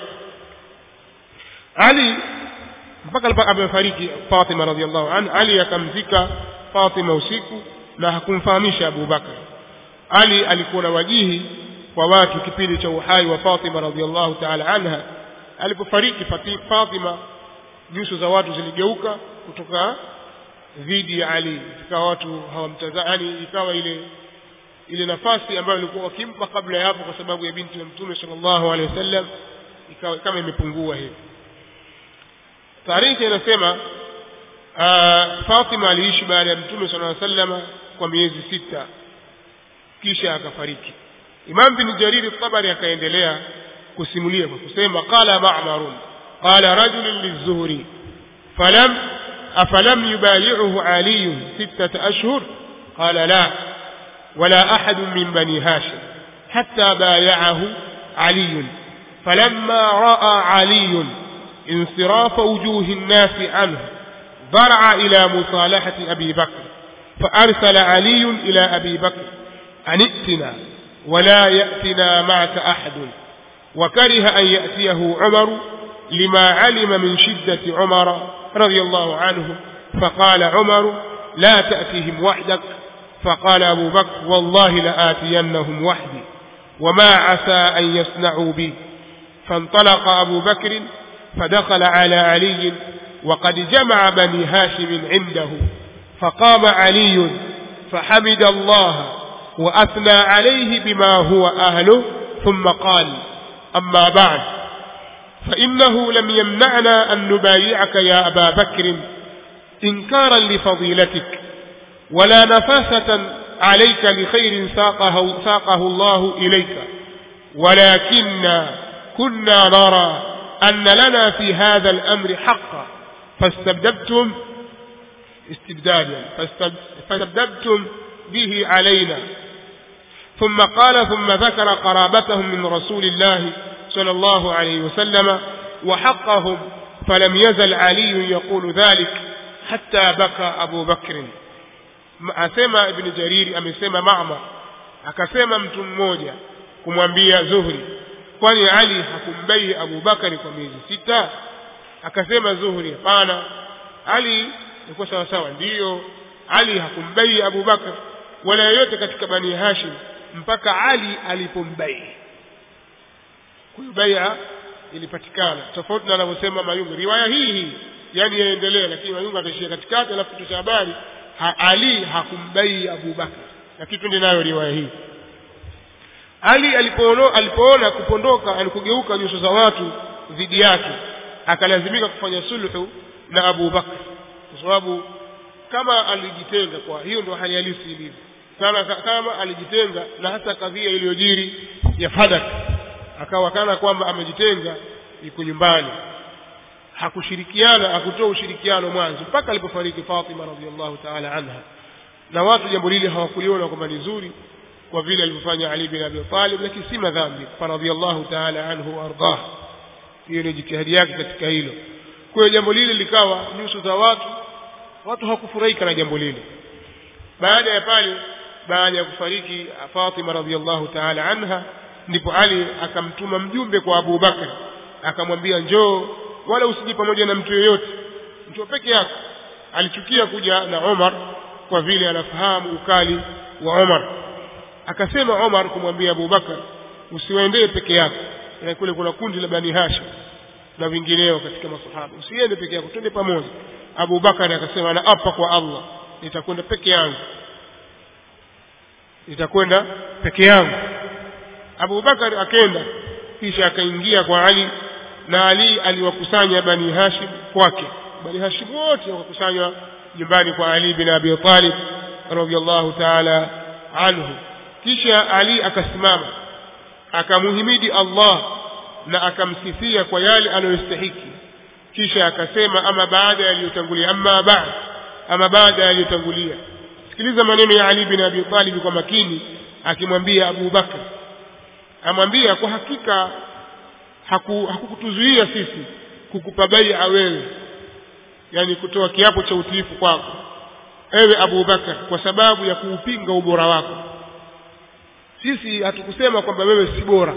Ali mpaka amefariki Fatima radhiallahu anha, Ali akamzika Fatima usiku na hakumfahamisha Abu Bakar. Ali alikuwa na wajihi kwa watu kipindi cha uhai wa Fatima radhiallahu ta'ala anha. Alipofariki Fatima, nyuso za watu ziligeuka kutoka dhidi ya Ali, ikawa watu hawamtazani, ikawa ile nafasi ambayo walikuwa wakimpa kabla ya hapo kwa sababu ya binti wa Mtume sallallahu alaihi wasallam ikawa kama imepungua hivi. Tarehe inasema Fatima aliishi baada ya Mtume sallallahu alaihi wasallam kwa miezi 6 kisha akafariki. Imam bin Jarir al-Tabari akaendelea kusimulia kwa kusema qala Ma'mar qala rajul liz-Zuhri afalam yubayi'uhu Ali 6 ashhur qala la wala ahad min bani Hashim hatta بايعه علي فلما رأى علي انصراف وجوه الناس عنه ضرع إلى مصالحة أبي بكر فأرسل علي إلى أبي بكر أن ائتنا ولا يأتنا معك أحد، وكره أن يأتيه عمر لما علم من شدة عمر رضي الله عنه، فقال عمر لا تأتيهم وحدك، فقال أبو بكر والله لآتينهم وحدي وما عسى أن يصنعوا بي. فانطلق أبو بكر فدخل على علي وقد جمع بني هاشم عنده، فقام علي فحمد الله وأثنى عليه بما هو أهله، ثم قال أما بعد فإنه لم يمنعنا أن نبايعك يا أبا بكر إنكارا لفضيلتك ولا نفاسة عليك لخير ساقه الله إليك، ولكن كنا نرى أن لنا في هذا الأمر حقا فاستبدبتم به علينا. ثم قال ثم ذكر قرابتهم من رسول الله صلى الله عليه وسلم وحقهم، فلم يزل علي يقول ذلك حتى بكى أبو بكر. asema Ibn Jarir amesema Ma'mar akasema mtu mmoja kumwambia Zuhri, kwani Ali hakumbai Abu Bakari kwa miezi 6? Akasema Zuhri, hapana, Ali yuko sawa sawa. Ndiyo, Ali hakumbai Abu Bakar wala yote katika Bani Hashim mpaka Ali alipombai. Kuibaya ilipatikana tofauti na anavyosema Mayunga. Riwaya hii yani yaendelea, lakini Mayunga atashia katikati alafu tutasha habari Ali hakumbai Abu Bakar. Lakini twende nayo riwaya hii. Ali alipoona kupondoka, alikugeuka nyuso za watu dhidi yake, akalazimika kufanya sulhu na Abu Bakar, kwa sababu kama alijitenga, kwa hiyo ndio hali halisi ilivyo. Kama alijitenga na hata kadhia iliyojiri ya Fadak, akawa kana kwamba amejitenga, yuko nyumbani, hakushirikiana, hakutoa ushirikiano mwanzo mpaka alipofariki Fatima radhiallahu ta'ala anha. Na watu jambo hili hawakuliona kwamba ni nzuri kwa vile alivyofanya Ali bin Abi Talib, lakini si madhambi, radhiallahu ta'ala anhu warḍah. Hiyo ni jitihadi yake katika hilo. Kwa hiyo jambo lile likawa nyuso za watu hawakufurahika na jambo lile. Baada ya pale, baada ya kufariki Fatima radhiallahu ta'ala anha, ndipo Ali akamtuma mjumbe kwa Abu Bakar, akamwambia njoo, wala usije pamoja na mtu yeyote, njoo peke yako. Alichukia kuja na Umar kwa vile anafahamu ukali wa Umar. Akasema Umar kumwambia Abu Bakar, usiwaendee peke yako, na kule kuna kundi la Bani Hashim na vingineo katika masahaba, usiende peke yako, twende pamoja. Abu Bakar akasema na apa kwa Allah, nitakwenda peke yangu, nitakwenda peke yangu. Abu Bakar akaenda, kisha akaingia kwa Ali, na Ali aliwakusanya Bani Hashim kwake bali Hashim wote wakakusanywa nyumbani kwa Ali bin Abi Talib radhiyallahu ta'ala anhu. Kisha Ali akasimama akamuhimidi Allah na akamsifia kwa yale anayostahiki. Kisha akasema ama baada yaliyotangulia, ama baada yaliyotangulia. Sikiliza maneno ya Ali bin Abi Talib kwa makini, akimwambia Abu Bakar, amwambia kwa hakika hakukutuzuia sisi kukupa bai'a wewe, yani kutoa kiapo cha utiifu kwako ewe Abu Bakar, kwa sababu ya kuupinga ubora wako. Sisi hatukusema kwamba wewe si bora,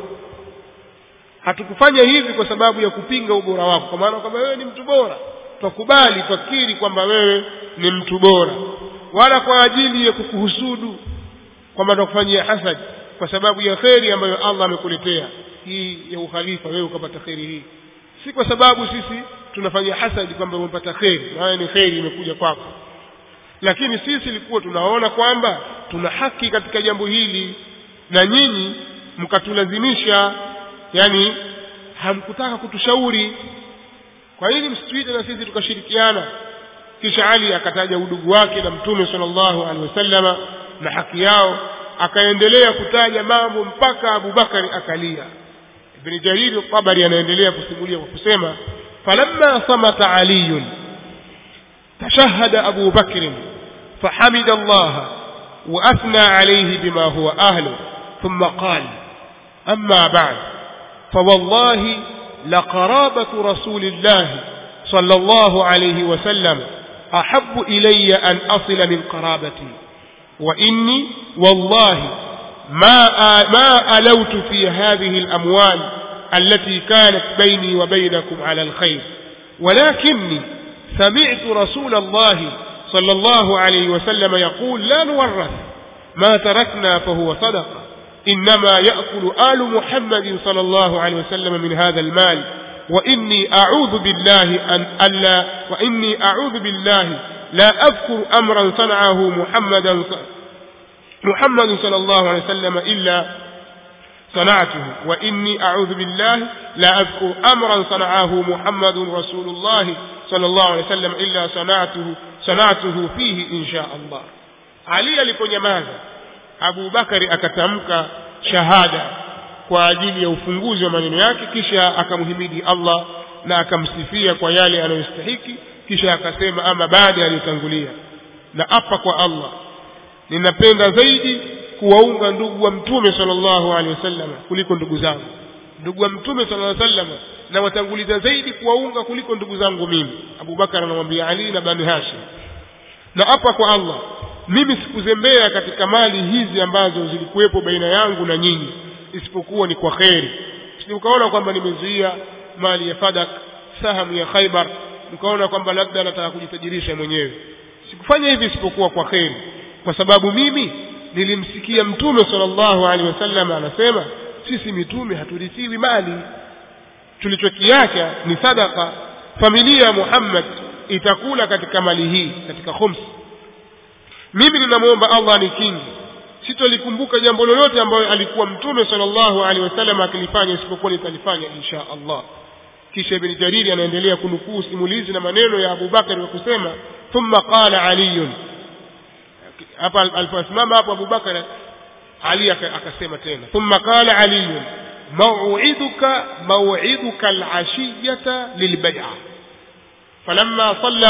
hatukufanya hivi kwa sababu ya kupinga ubora wako, kwa maana kwamba wewe ni mtu bora, tukubali fakiri kwamba wewe ni mtu bora, wala kwa ajili ya kukuhusudu kwamba tukufanyia hasad kwa sababu ya khairi ambayo Allah amekuletea hii ya ukhalifa, wewe ukapata khairi hii. Si kwa sababu sisi tunafanya hasad kwamba umepata khairi, maana ni khairi imekuja kwako, lakini sisi ilikuwa tunaona kwamba tuna haki katika jambo hili na nyinyi mkatulazimisha, yani hamkutaka kutushauri, kwa nini msituite na sisi tukashirikiana? Kisha Ali akataja udugu wake na Mtume sallallahu alaihi wasallama na haki yao, akaendelea kutaja mambo mpaka Abu Bakari akalia. Ibn Jarir al-Tabari anaendelea kusimulia kwa kusema falamma samata Ali tashahhada Abu Bakr fahamida Allah wa athna alayhi bima huwa ahlu thumma qala amma ba'd فوالله لقرابة رسول الله صلى الله عليه وسلم أحب إلي أن أصل من قرابتي وإني والله ما ألوت في هذه الأموال التي كانت بيني وبينكم على الخير ولكني سمعت رسول الله صلى الله عليه وسلم يقول لا نورث ما تركنا فهو صدقة إنما يأكل آل محمد صلى الله عليه وسلم من هذا المال وإني أعوذ بالله لا أذكر أمرا صنعه محمد صلى الله عليه وسلم إلا صنعته وإني أعوذ بالله لا أذكر أمرا صنعه محمد رسول الله صلى الله عليه وسلم إلا صنعته فيه إن شاء الله. علي aliponyamaza, Abu Bakari akatamka shahada kwa ajili ya ufunguzi wa maneno yake, kisha akamhimidi Allah na akamsifia kwa yale anayostahili. Kisha akasema ama baada alitangulia, na apa kwa Allah, ninapenda zaidi kuwaunga ndugu wa Mtume sallallahu alaihi wasallam kuliko ndugu zangu. Ndugu wa Mtume sallallahu alaihi wasallam na watanguliza zaidi kuwaunga kuliko ndugu zangu mimi. Abu Bakar anamwambia Ali na Bani Hashim, na apa kwa Allah, mimi sikuzembea katika mali hizi ambazo zilikuwepo baina yangu na nyinyi, isipokuwa ni kwa khairi. Mkaona kwamba nimezuia mali ya Fadak, sahamu ya Khaybar, mkaona kwamba labda nataka kujitajirisha mwenyewe. Sikufanya hivi isipokuwa kwa khairi, kwa sababu mimi nilimsikia Mtume sallallahu alaihi wasallam anasema sisi mitume haturithiwi mali, tulichokiacha ni sadaka. Familia ya Muhammad itakula katika mali hii, katika khums. Mimi ninamuomba Allah nikingi, sitolikumbuka jambo lolote ambalo alikuwa Mtume sallallahu alaihi wasallam akilifanya isipokuwa nitalifanya insha Allah. Kisha Ibn Jarir anaendelea kunukuu simulizi na maneno ya Abu Bakar wa kusema thumma qala Ali, hapa aliposimama hapo Abu Bakar, Ali akasema tena thumma qala Ali maw'iduka al-ashiyata lil-bay'ah. فلما صلى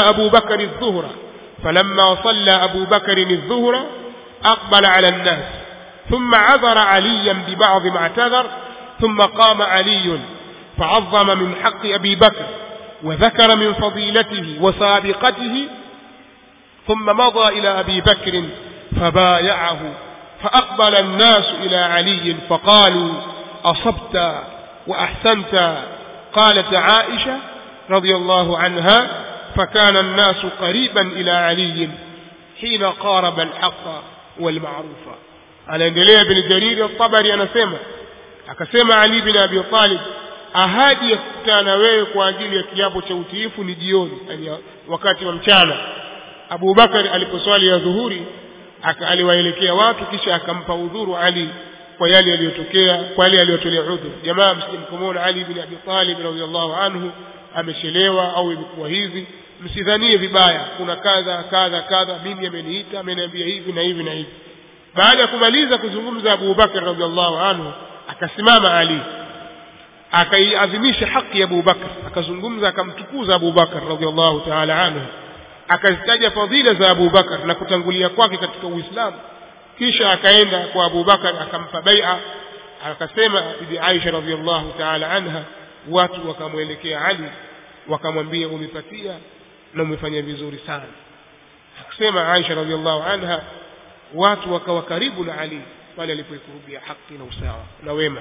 أبو بكر الظهر أقبل على الناس ثم عذر عليا ببعض ما اعتذر ثم قام علي فعظم من حق أبي بكر وذكر من فضيلته وسابقته ثم مضى إلى أبي بكر فبايعه فأقبل الناس إلى علي فقالوا أصبت وأحسنت. قالت عائشة رضي الله عنها فكان الناس قريبا إلى علي حين قارب الحق والمعروف. anaendelea Ibn Jarir al-Tabari anasema, akasema Ali bin Abi Talib, ahadi ya kukutana wewe kwa ajili ya kiapo cha utiifu ni jioni, yani wakati wa mchana. Abu Bakar aliposwali ya dhuhuri aliwaelekea watu, kisha akampa udhuru Ali kwa yale yaliyotokea, kwa yale aliyotolea udhuru. Jamaa msimkumona Ali bin Abi Talib radhiyallahu anhu amechelewa au imekuwa hivi, msidhanie vibaya, kuna kadha kadha kadha, mimi ameniita ameniambia hivi na hivi na hivi. Baada ya kumaliza kuzungumza Abu Bakar radhiallahu anhu, akasimama Ali akaiadhimisha haki ya Abu Bakar, akazungumza akamtukuza Abu Bakar radhiallahu ta'ala anhu, akazitaja fadhila za Abu Bakar na kutangulia kwake katika Uislamu. Kisha akaenda kwa Abu Bakar akampa bai'a, akasema bibi Aisha radhiallahu ta'ala anha, watu wakamwelekea Ali wakamwambia umepatia na umefanya vizuri sana. Akasema Aisha radhiallahu anha, watu wakawa karibu na Ali pale alipoikurubia haki na usawa na wema.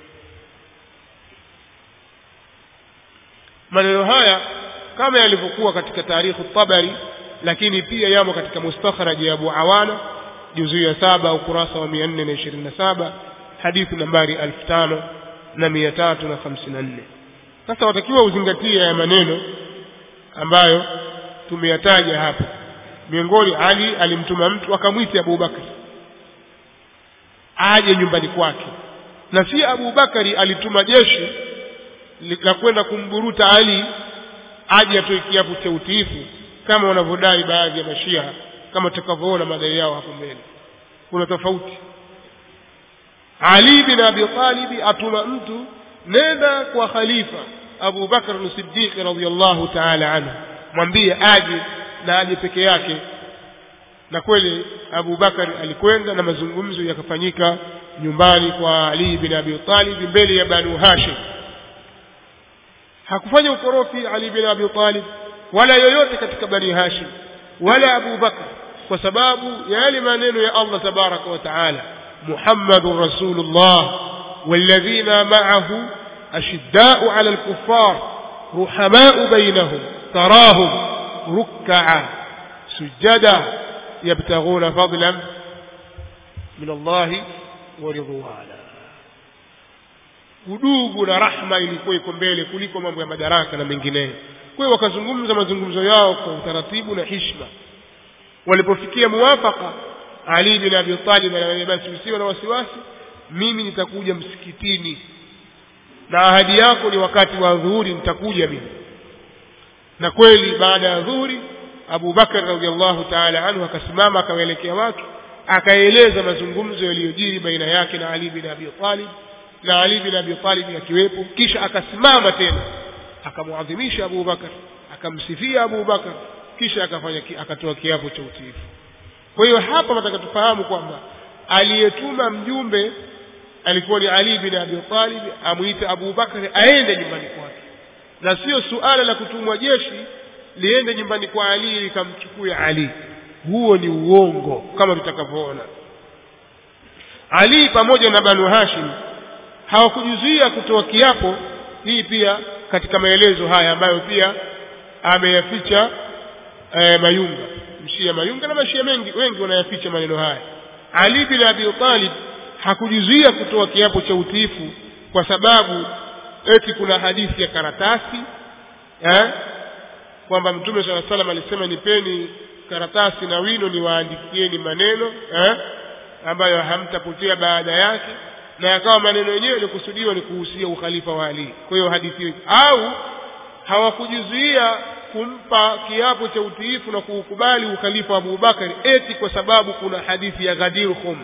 Maneno haya kama yalivyokuwa katika tarikhu Tabari, lakini pia yamo katika mustakhraj ya Abu Awana juzu ya 7 ukurasa wa 427 hadithi nambari 5354. Sasa watakiwa uzingatie ya maneno ambayo tumeyataja hapa. Miongoni, Ali alimtuma mtu akamwita Abu Bakar aje nyumbani kwake, na si Abu Bakari alituma jeshi la kwenda kumburuta Ali aje atoe kiapo cha utiifu kama wanavyodai baadhi ya mashia, kama tutakavyoona madai yao hapo mbele. Kuna tofauti. Ali bin Abi Talib atuma mtu, nenda kwa khalifa Abu Bakar as-Siddiq radhiyallahu ta'ala anhu, mwambie aje na aje peke yake. Na kweli Abu Bakar alikwenda na mazungumzo yakafanyika nyumbani kwa Ali bin Abi Talib mbele ya Banu Hashim. Hakufanya ukorofi Ali bin Abi Talib wala yoyote katika Bani Hashim wala Abu Bakar, kwa sababu ya yale maneno ya Allah tabaraka wa taala, Muhammadur Rasulullah walladhina ma'ahu ashidda'u 'ala al-kuffar ruhama'u bainahum tarahum ruk'a sujada yabtaghuna fadlan min Allah wa ridwana. Udugu na rahma ilikuwa iko mbele kuliko mambo ya madaraka na mengineyo. Kwa hiyo wakazungumza mazungumzo yao kwa utaratibu na heshima. Walipofikia muwafaka, Ali bin Abi Talib alimwambia, basi usiwe na wasiwasi, mimi nitakuja msikitini na ahadi yako ni wakati wa dhuhuri nitakuja mimi. Na kweli baada ya dhuhuri Abu Bakar radhiallahu ta'ala anhu akasimama akawaelekea watu, akaeleza mazungumzo yaliyojiri baina yake na Ali bin Abi Talib, na Ali bin Abi Talib akiwepo. Kisha akasimama tena akamuadhimisha Abu Bakar, akamsifia Abu Bakar, kisha akatoa kiapo cha utiifu. Kwa hiyo hapa nataka tufahamu kwamba aliyetuma mjumbe alikuwa ni Ali bin Abi Talib amuita Abu Bakar aende nyumbani kwake, na sio suala la kutumwa jeshi liende nyumbani kwa Ali likamchukue Ali. Huo ni uongo kama tutakavyoona. Ali pamoja na Banu Hashim hawakujuzuia kutoa kiapo. Hii pia katika maelezo haya ambayo pia ameyaficha Mayunga, mshia Mayunga na mashia wengi wanayaficha maneno haya. Ali bin Abi Talib hakujuzuia kutoa kiapo cha utiifu kwa sababu eti kuna hadithi ya karatasi kwamba Mtume sallallahu alaihi wasallam alisema, nipeni karatasi na wino niwaandikieni maneno ambayo hamtapotea baada yake, na yakawa maneno yenyewe yalikusudiwa ni kuhusia ukhalifa wa Ali. Kwa hiyo hadithi au hawakujizuia kumpa kiapo cha utiifu na kuukubali ukhalifa wa Abu Bakar eti kwa sababu kuna hadithi ya Ghadir Khum.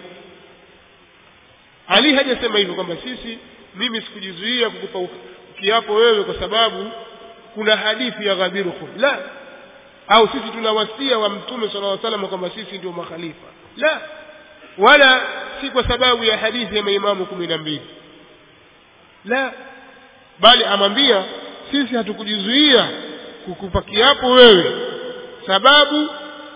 Ali hajasema hivyo kwamba mimi sikujizuia kukupa kiapo wewe kwa sababu kuna hadithi ya Ghadir Khum. La. Au sisi tunawasia wa Mtume sallallahu alaihi wasallam kwamba sisi ndio makhalifa. La. Wala si kwa sababu ya hadithi ya maimamu 12. La. Bali amwambia sisi hatukujizuia kukupa kiapo wewe sababu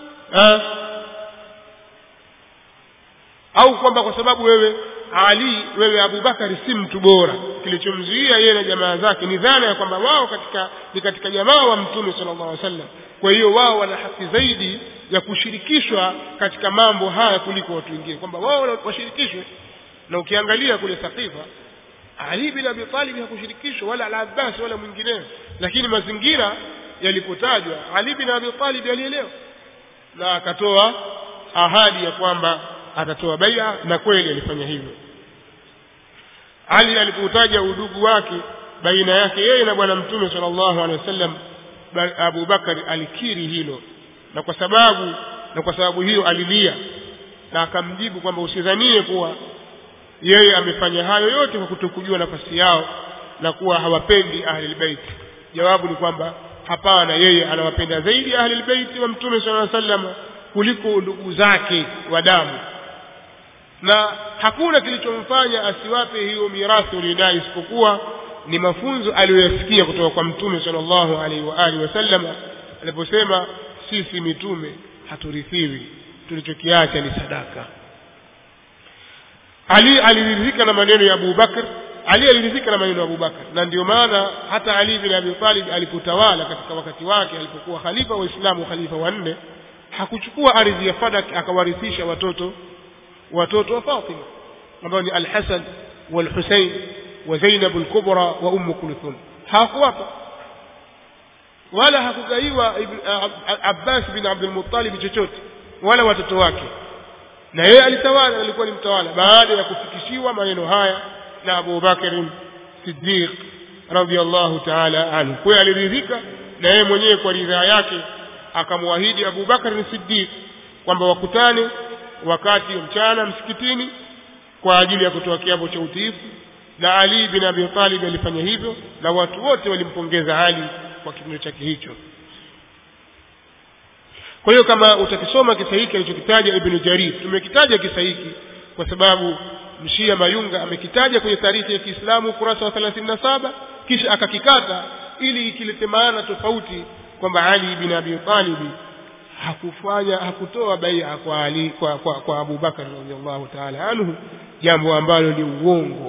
au kwamba kwa sababu wewe Abu Bakari si mtu bora. Kilichomzuia yeye na jamaa zake ni dhana ya kwamba wao katika jamaa wa Mtume sallallahu alaihi wasallam, kwa hiyo wao wana haki zaidi ya kushirikishwa katika mambo haya kuliko watu wengine, kwamba wao washirikishwe. Na ukiangalia kule Saqifa, Ali bin Abi Talib hakushirikishwa wala Al-Abbas wala mwingineo, lakini mazingira yalipotajwa Ali bin Abi Talib alielewa na akatoa ahadi ya kwamba atatoa bai'a, na kweli alifanya hivyo. Ali alipotaja udugu wake baina yake yeye na bwana Mtume sallallahu alaihi wasallam Abu Bakar alikiri hilo, na kwa sababu hiyo alilia na akamjibu kwamba usidhanie kuwa yeye amefanya hayo yote kwa kutokujua nafasi yao na kuwa hawapendi ahli albayt. Jawabu ni kwamba hapana, yeye anawapenda zaidi ahli albayt wa Mtume sallallahu alaihi wasallam kuliko ndugu zake wa damu, na hakuna kilichomfanya asiwape hiyo mirathi ulidai isipokuwa ni mafunzo aliyoyasikia kutoka kwa Mtume sallallahu alaihi wa alihi wasallam aliposema, sisi mitume haturithiwi, tulichokiacha ni sadaka. Ali aliridhika na maneno ya Abu Bakar, na ndio maana hata Ali bin Abi Talib alipotawala katika wakati wake, alipokuwa khalifa wa Uislamu, khalifa wa 4, hakuchukua ardhi ya Fadak akawarithisha watoto wa Fatima ambao ni Al-Hasan wal-Husayn wa Zainab al-Kubra wa Kulthum. Hakuwapa wala hakugaiwa Abbas bin Abdul Muttalib chochote wala watoto wake, na yeye alitawala, alikuwa ni mtawala baada ya kufikishiwa maneno haya na Abu Bakr Siddiq radhiyallahu ta'ala anhu. Kwa aliridhika na yeye mwenyewe kwa ridhaa yake, akamwahidi Abu Bakr Siddiq kwamba wakutane wakati mchana msikitini kwa ajili ya kutoa kiapo cha utiifu, na Ali bin Abi Talib alifanya hivyo na watu wote walimpongeza Ali kwa kitendo chake hicho. Kwa hiyo kama utakisoma kisa hiki alichokitaja Ibn Jarir, tumekitaja kisa hiki kwa sababu Mshia Mayunga amekitaja kwenye tarehe ya Kiislamu ukurasa wa 37, kisha akakikata ili ikilete maana tofauti kwamba Ali bin Abi Talib hakutoa bai'a kwa Ali kwa Abu Bakar radhiyallahu ta'ala anhu, jambo ambalo ni uongo.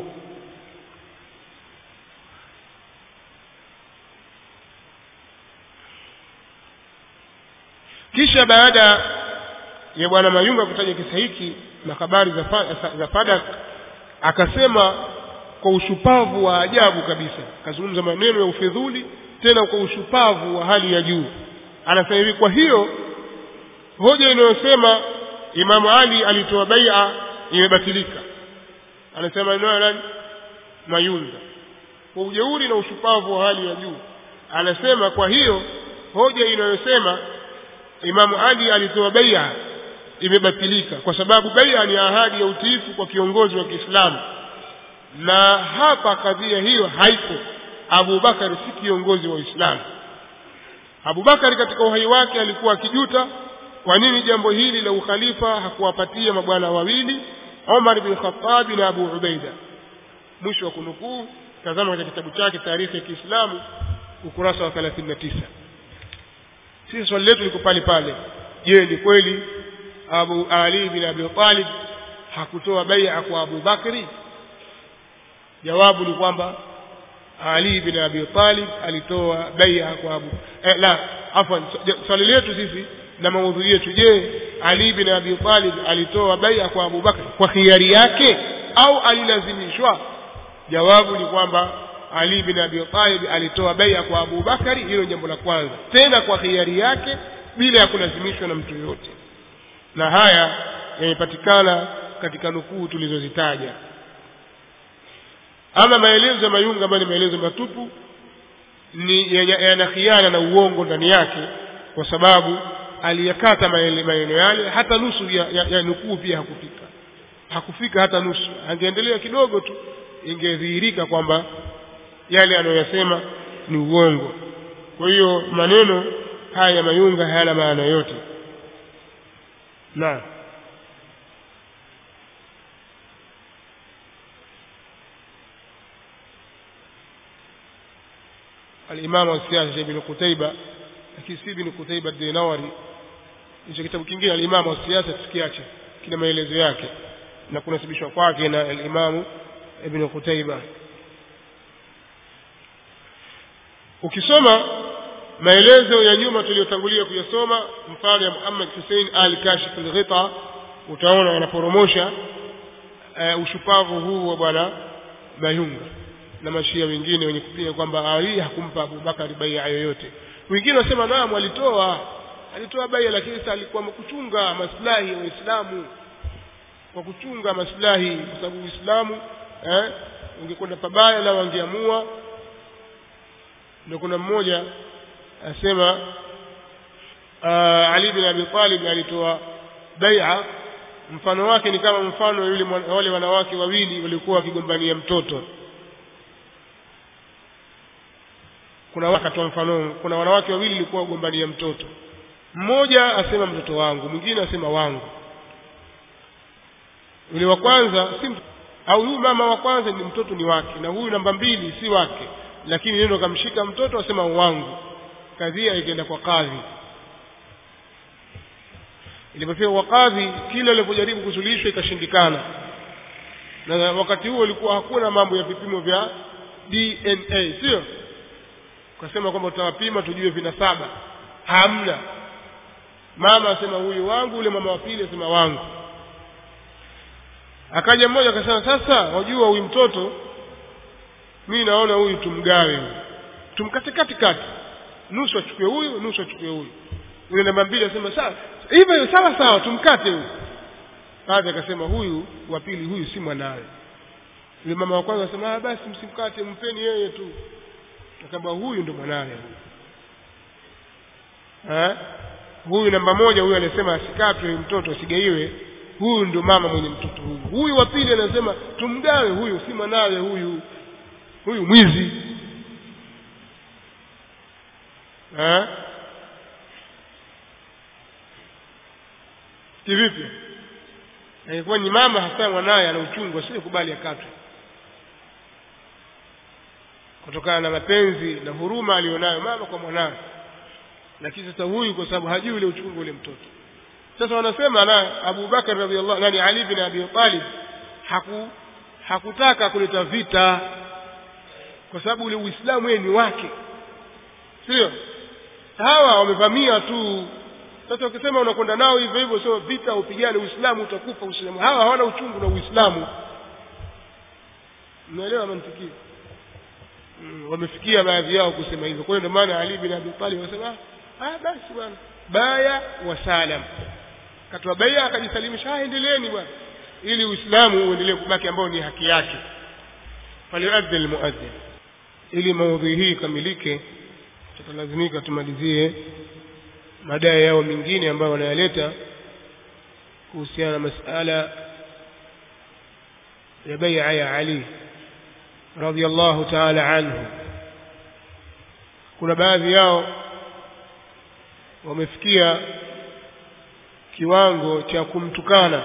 Kisha baada ya bwana Mayunga kutaja kisa hiki na habari za Fadak, akasema kwa ushupavu wa ajabu kabisa, kazungumza maneno ya ufidhuli tena kwa ushupavu wa hali ya juu. Anasema hivi, kwa hiyo hoja inayosema Imam Ali alitoa bai'a imebatilika. Anasema nani? Mayunga kwa ujeuri na ushupavu wa hali ya juu. Anasema kwa hiyo hoja inayosema Imam Ali alitoa bai'a imebatilika, kwa sababu bai'a ni ahadi ya utiifu kwa kiongozi wa Kiislamu, na hapa kadhia hiyo haipo. Abu Bakar si kiongozi wa Uislamu. Abu Bakar katika uhai wake alikuwa akijuta kwa nini jambo hili la ukhalifa hakuwapatia mabwana wawili, Umar bin Khattab na Abu Ubaida. Mwisho wa kunukuu, tazama katika kitabu chake Tarehe ya Kiislamu ukurasa wa 39. Sisi swali letu liko pale pale, je, ni kweli Abu Ali bin Abi Talib hakutoa bai'a kwa Abu Bakri? Jawabu ni kwamba Ali bin Abi Talib alitoa bai'a kwa swali letu sisi na maudhui yetu, je, Ali bin Abi Talib alitoa bai'a kwa Abu Bakr kwa khiari yake au alilazimishwa? Jawabu ni kwamba Ali bin Abi Talib alitoa bai'a kwa Abu Bakari, hilo jambo la kwanza, tena kwa khiari yake bila ya kulazimishwa na mtu yote. Na haya yamepatikana katika nukuu tulizozitaja. Ama maelezo ya Mayunga ambayo ni maelezo matupu, ni yana khiana na uongo ndani yake, kwa sababu aliyakata maneno yale, hata nusu ya nukuu pia hakufika hata nusu. Angeendelea kidogo tu ingedhihirika kwamba yale anayosema ni uongo. Kwa hiyo maneno haya Mayunga hayana maana yote. Al-Imam al-Siyasi Ibn Qutayba, lakini si Ibn Qutayba ad-Dinawari, hicho kitabu kingine Al-Imam al-Siyasi tukiache kina maelezo yake na kunasibishwa kwake na Al-Imam Ibn Qutayba. Ukisoma maelezo ya nyuma tuliyotangulia kuyasoma, mfano ya Muhammad Hussein al-Kashif al-Ghita, utaona wanaporomosha ushupavu huu wa bwana Mayunga na mashia wengine wenye kupinga kwamba Ali hakumpa Abu Bakari bai'a yoyote. Wengine wasema naam, alitoa bai'a, lakini sasa alikuwa kuchunga maslahi ya Uislamu, kwa kuchunga maslahi, kwa sababu Uislamu ungekwenda pabaya na wangeamua. Ndio kuna mmoja asema Ali bin Abi Talib alitoa bai'a, mfano wake ni kama mfano yule wale wanawake wawili walikuwa wakigombania mtoto. Kuna wakati wa mfano, kuna wanawake wawili walikuwa wagombania mtoto, mmoja asema mtoto wangu, mwingine asema wangu. Yule wa kwanza au huyu mama wa kwanza ni mtoto ni wake, na huyu namba 2 si wake, lakini ndio kamshika mtoto asema wangu. Kadhia ikaenda kwa kadhi. Ilipofika kwa kadhi, kila alipojaribu kusuluhishwa ikashindikana, na wakati huo ilikuwa hakuna mambo ya vipimo vya DNA, sio kasema kwamba tutawapima tujue vinasaba, hamna. Mama asema huyu wangu, yule mama wa pili asema wangu. Akaja mmoja akasema, sasa wajua huyu mtoto mimi naona huyu tumgawe, tumkate kati, nusu achukue huyu, nusu achukue huyu. Yule namba 2 asema sawa hivyo, sawa tumkate huyu. Baada akasema huyu wa pili, huyu si mwanawe. Yule mama wa kwanza asema basi msimkate, mpeni yeye tu. Akamba huyu ndo mwanawe huyu. Huyu namba 1 huyu anasema asikatwe mtoto, asigaiwe, huyu ndo mama mwenye mtoto huyu. Huyu wa pili anasema tumgawe, huyu si mwanawe, huyu mwizi. Kivipi? Ilikuwa ni mama hasa mwanae ana uchungu, asikubali akatwe, kutokana na mapenzi na huruma alionayo mama kwa mwanae. Lakini sasa huyu kwa sababu hajui ule uchungu ule mtoto. Sasa wanasema na Abu Bakar radhiallahu anhu, Ali bin Abi Talib hakutaka kuleta vita, kwa sababu ule Uislamu yeye ni wake, sio hawa wamevamia tu. Sasa ukisema unakwenda nao hivyo hivyo, sio vita, upigane, Uislamu utakufa. Uislamu hawa hawana uchungu na Uislamu. Unaelewa mantiki? Wamefikia baadhi yao kusema hivyo. Kwa hiyo ndio maana Ali bin Abi Talib wasema basi bwana, baya wa salam, katoa baya akajisalimisha, endeleeni bwana, ili Uislamu uendelee kubaki ambao ni haki yake. Faliadhi almuadhdhin. Ili maudhui hii kamilike, tutalazimika tumalizie madai yao mengine ambayo wanayaleta kuhusiana na masala ya bai'a ya Ali radhiyallahu ta'ala anhu. Kuna baadhi yao wamefikia kiwango cha kumtukana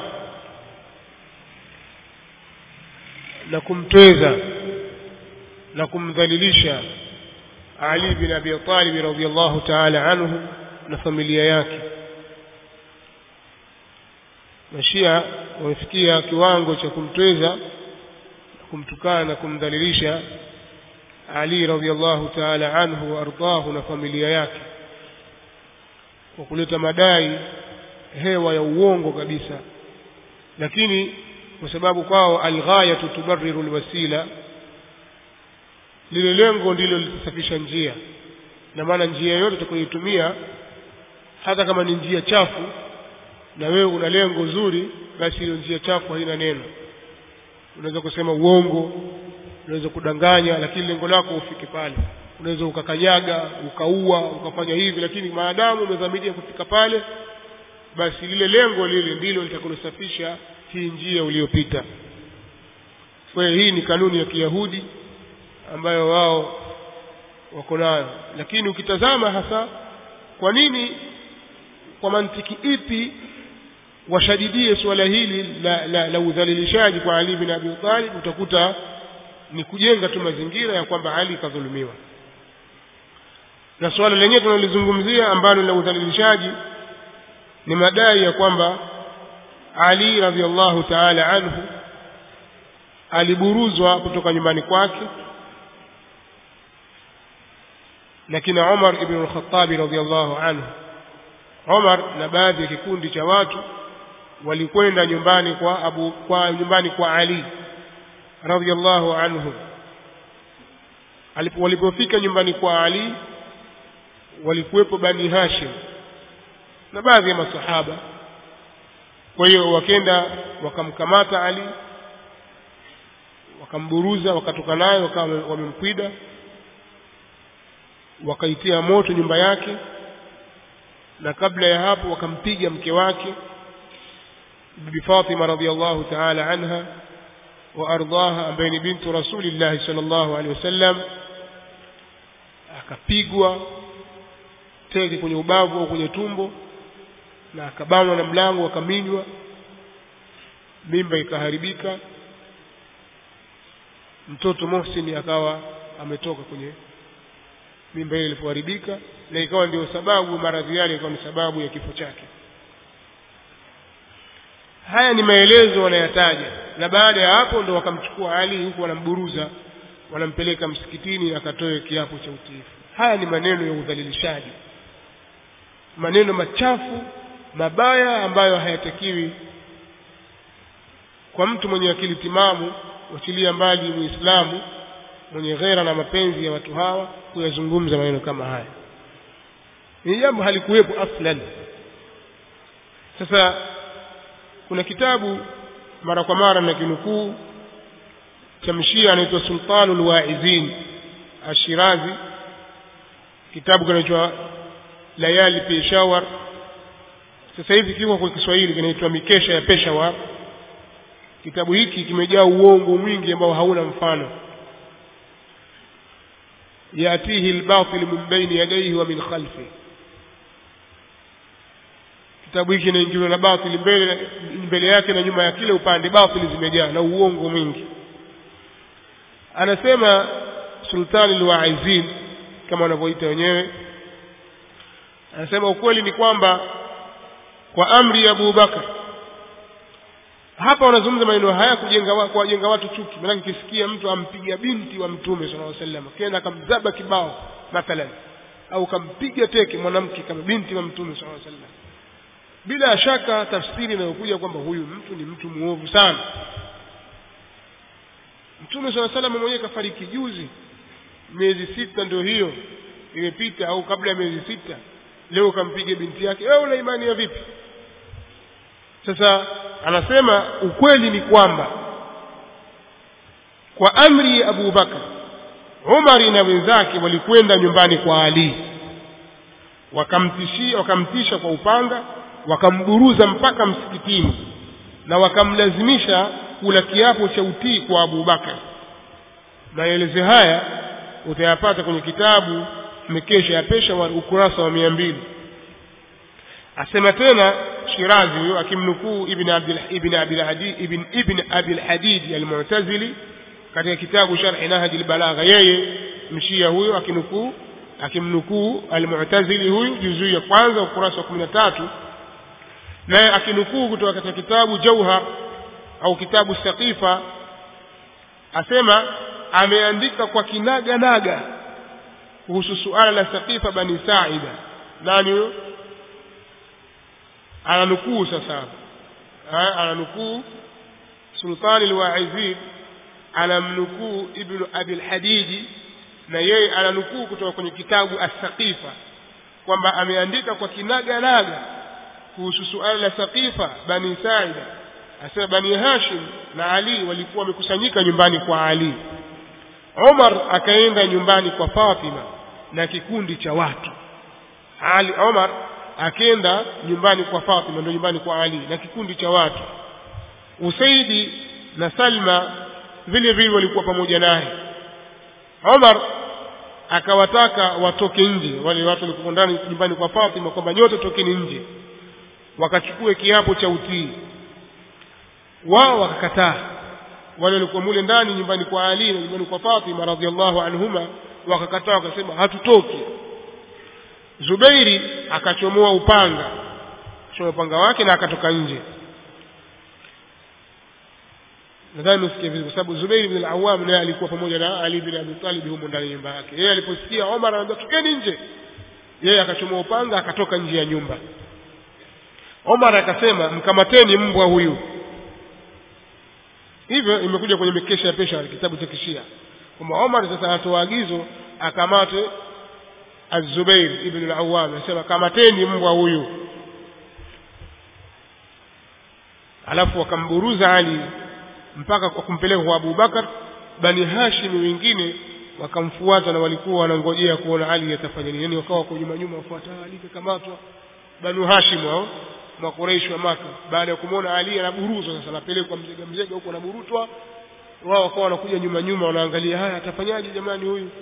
na kumtweza na kumdhalilisha Ali bin Abi Talib radhiyallahu ta'ala anhu na familia yake. Mashia wamefikia kiwango cha kumtweza, kumtukana na kumdhalilisha Ali radhiyallahu ta'ala anhu wa ardhahu na familia yake, kwa kuleta madai hewa ya uongo kabisa. Lakini kwa sababu kwao alghayatu tubarriru alwasila, lile lengo ndilo litasafisha njia. Na maana njia yote utakayoitumia, hata kama ni njia chafu na wewe una lengo zuri, basi ile njia chafu haina neno. Unaweza kusema uongo, unaweza kudanganya, lakini lengo lako ufike pale. Unaweza ukakanyaga, ukaua, ukafanya hivi, lakini maadamu umedhamiria kufika pale, basi lile lengo lile ndilo litakalosafisha hii njia uliyopita. Kwa hiyo hii ni kanuni ya Kiyahudi ambayo wao wako nayo. Lakini ukitazama hasa kwa nini, kwa mantiki ipi washadidie swala hili la udhalilishaji kwa Ali bin Abi Talib, utakuta ni kujenga tu mazingira ya kwamba Ali kadhulumiwa. Na swala lenyewe tunalizungumzia ambalo la udhalilishaji ni madai ya kwamba Ali radhiallahu ta'ala anhu aliburuzwa kutoka nyumbani kwake na kina Umar ibn al-Khattab radhiallahu anhu. Umar na baadhi ya kikundi cha watu walikwenda nyumbani kwa Ali radhiallahu anhu. Walipofika nyumbani kwa Ali, walikuwepo Bani Hashim na baadhi ya masahaba. Kwa hiyo wakenda wakamkamata Ali, wakamburuza, wakatoka naye, wamemkwida. wakaitia moto nyumba yake, na kabla ya hapo wakampiga mke wake Bibi Fatima radhiyallahu ta'ala anha wa ardhaha, ambaye ni bintu Rasulillah sallallahu alaihi wasallam. Akapigwa teke kwenye ubavu au kwenye tumbo, na akabanwa na mlango, akaminywa, mimba ikaharibika. Mtoto Mohsin akawa ametoka kwenye mimba ile ilipoharibika, na ikawa ndio sababu, maradhi yale ikawa ni sababu ya kifo chake. Haya ni maelezo wanayataja, na baada ya hapo ndo wakamchukua Ali, huku wanamburuza, wanampeleka msikitini akatoe kiapo cha utiifu. Haya ni maneno ya udhalilishaji, maneno machafu mabaya ambayo hayatakiwi kwa mtu mwenye akili timamu, wachilia mbali Muislamu mwenye ghera na mapenzi ya watu hawa, kuyazungumza maneno kama haya. Ni jambo halikuwepo aslan. Sasa kuna kitabu mara kwa mara na kinukuu cha mshia anaitwa Sultanul Waizin Ashirazi, kitabu kinaitwa Layali Peshawar. Sasa hivi kiko kwa Kiswahili kinaitwa Mikesha ya Peshawar. Kitabu hiki kimejaa uongo mwingi ambao hauna mfano. Yatihi al-batil min bayni yadayhi wa min khalfihi. Kitabu hiki kinaingiliwa na batili mbele yake na nyuma ya kile upande, batili zimejaa na uongo mwingi. Anasema Sultan al-Waizin, kama wanavyoita wenyewe, anasema ukweli ni kwamba kwa amri ya Abu Bakar. Hapa wanazungumza maneno haya kujenga watu chuki. Maana kisikia mtu ampiga binti wa Mtume sallallahu alaihi wasallam, kenda akamzaba kibao mathalan, au kampiga teke mwanamke kama binti wa Mtume sallallahu alaihi wasallam, bila shaka tafsiri inayokuja kwamba huyu mtu ni mtu muovu sana. Mtume sallallahu alaihi wasallam mwenyewe kafariki juzi, miezi 6 ndio hiyo imepita, au kabla ya miezi 6, leo kampiga binti yake. Wewe una imani ya vipi? Sasa anasema ukweli ni kwamba kwa amri ya Abu Bakar, Umar na wenzake walikwenda nyumbani kwa Ali, wakamtisha kwa upanga, wakamburuza mpaka msikitini, na wakamlazimisha kula kiapo cha utii kwa Abu Bakar. Maelezo haya utayapata kwenye kitabu Mikesha ya Peshawar ukurasa wa 200. Asema tena Shirazi huyo akimnukuu Ibn Abi al-Hadid al-Mu'tazili katika kitabu Sharh Nahj al-Balagha, yeye mshia huyo akimnukuu al-Mu'tazili huyu juzu ya kwanza ukurasa wa 13, naye akinukuu kutoka katika kitabu Jauhar au kitabu Saqifa, asema ameandika kwa kinaga naga kuhusu suala la Saqifa Bani Sa'ida. Nani huyo? Ananukuu sasa, ananukuu Sultan al-Waizid, anamnukuu Ibn Abi al-Hadid, na yeye ananukuu kutoka kwenye kitabu As-Saqifa kwamba ameandika kwa kinaga naga kuhusu suala la Saqifa Bani Sa'ida. Asema Bani Hashim na Ali walikuwa wamekusanyika nyumbani kwa Ali. Umar akaenda nyumbani kwa Fatima na kikundi cha watu. Umar akaenda nyumbani kwa Fatima, ndio nyumbani kwa Ali, na kikundi cha watu. Usaidi na Salma vile vile walikuwa pamoja naye. Umar akawataka watoke nje, wale watu walikuwa ndani nyumbani kwa Fatima, kwamba nyote tokeni nje wakachukue kiapo cha utii. Wao wakakataa. Wale walikuwa mule ndani nyumbani kwa Ali na nyumbani kwa Fatima radhiallahu anhuma wakakataa, wakasema hatutoki. Zubairi akachomoa upanga wake na akatoka nje. Nadhani msikie vizuri, kwa sababu Zubair ibn al-Awwam naye alikuwa pamoja na Ali ibn Abi Talib huko ndani ya nyumba yake. Yeye aliposikia Omar anaanza tukeni nje, yeye akachomoa upanga akatoka nje ya nyumba. Omar akasema mkamateni mbwa huyu. Hivyo imekuja kwenye Mikesha ya Peshawar, kitabu cha Kishia, kwamba Omar sasa anatoa agizo akamate Az-Zubair ibn al-Awwam, anasema kamateni mbwa huyu. Alafu wakamburuza Ali mpaka kwa kumpeleka kwa Abu Bakar. Bani Hashim wengine wakamfuata na walikuwa wanangojea kuona Ali atafanya nini. Yani wakawa kwa nyuma wafuata Ali, kakamatwa Banu Hashim hao Makuraish wa Maka. Baada ya kumuona Ali anaburuzwa sasa, anapelekwa mzega huko, anaburutwa, wao wakawa wanakuja nyuma wanaangalia, haya atafanyaje jamani huyu.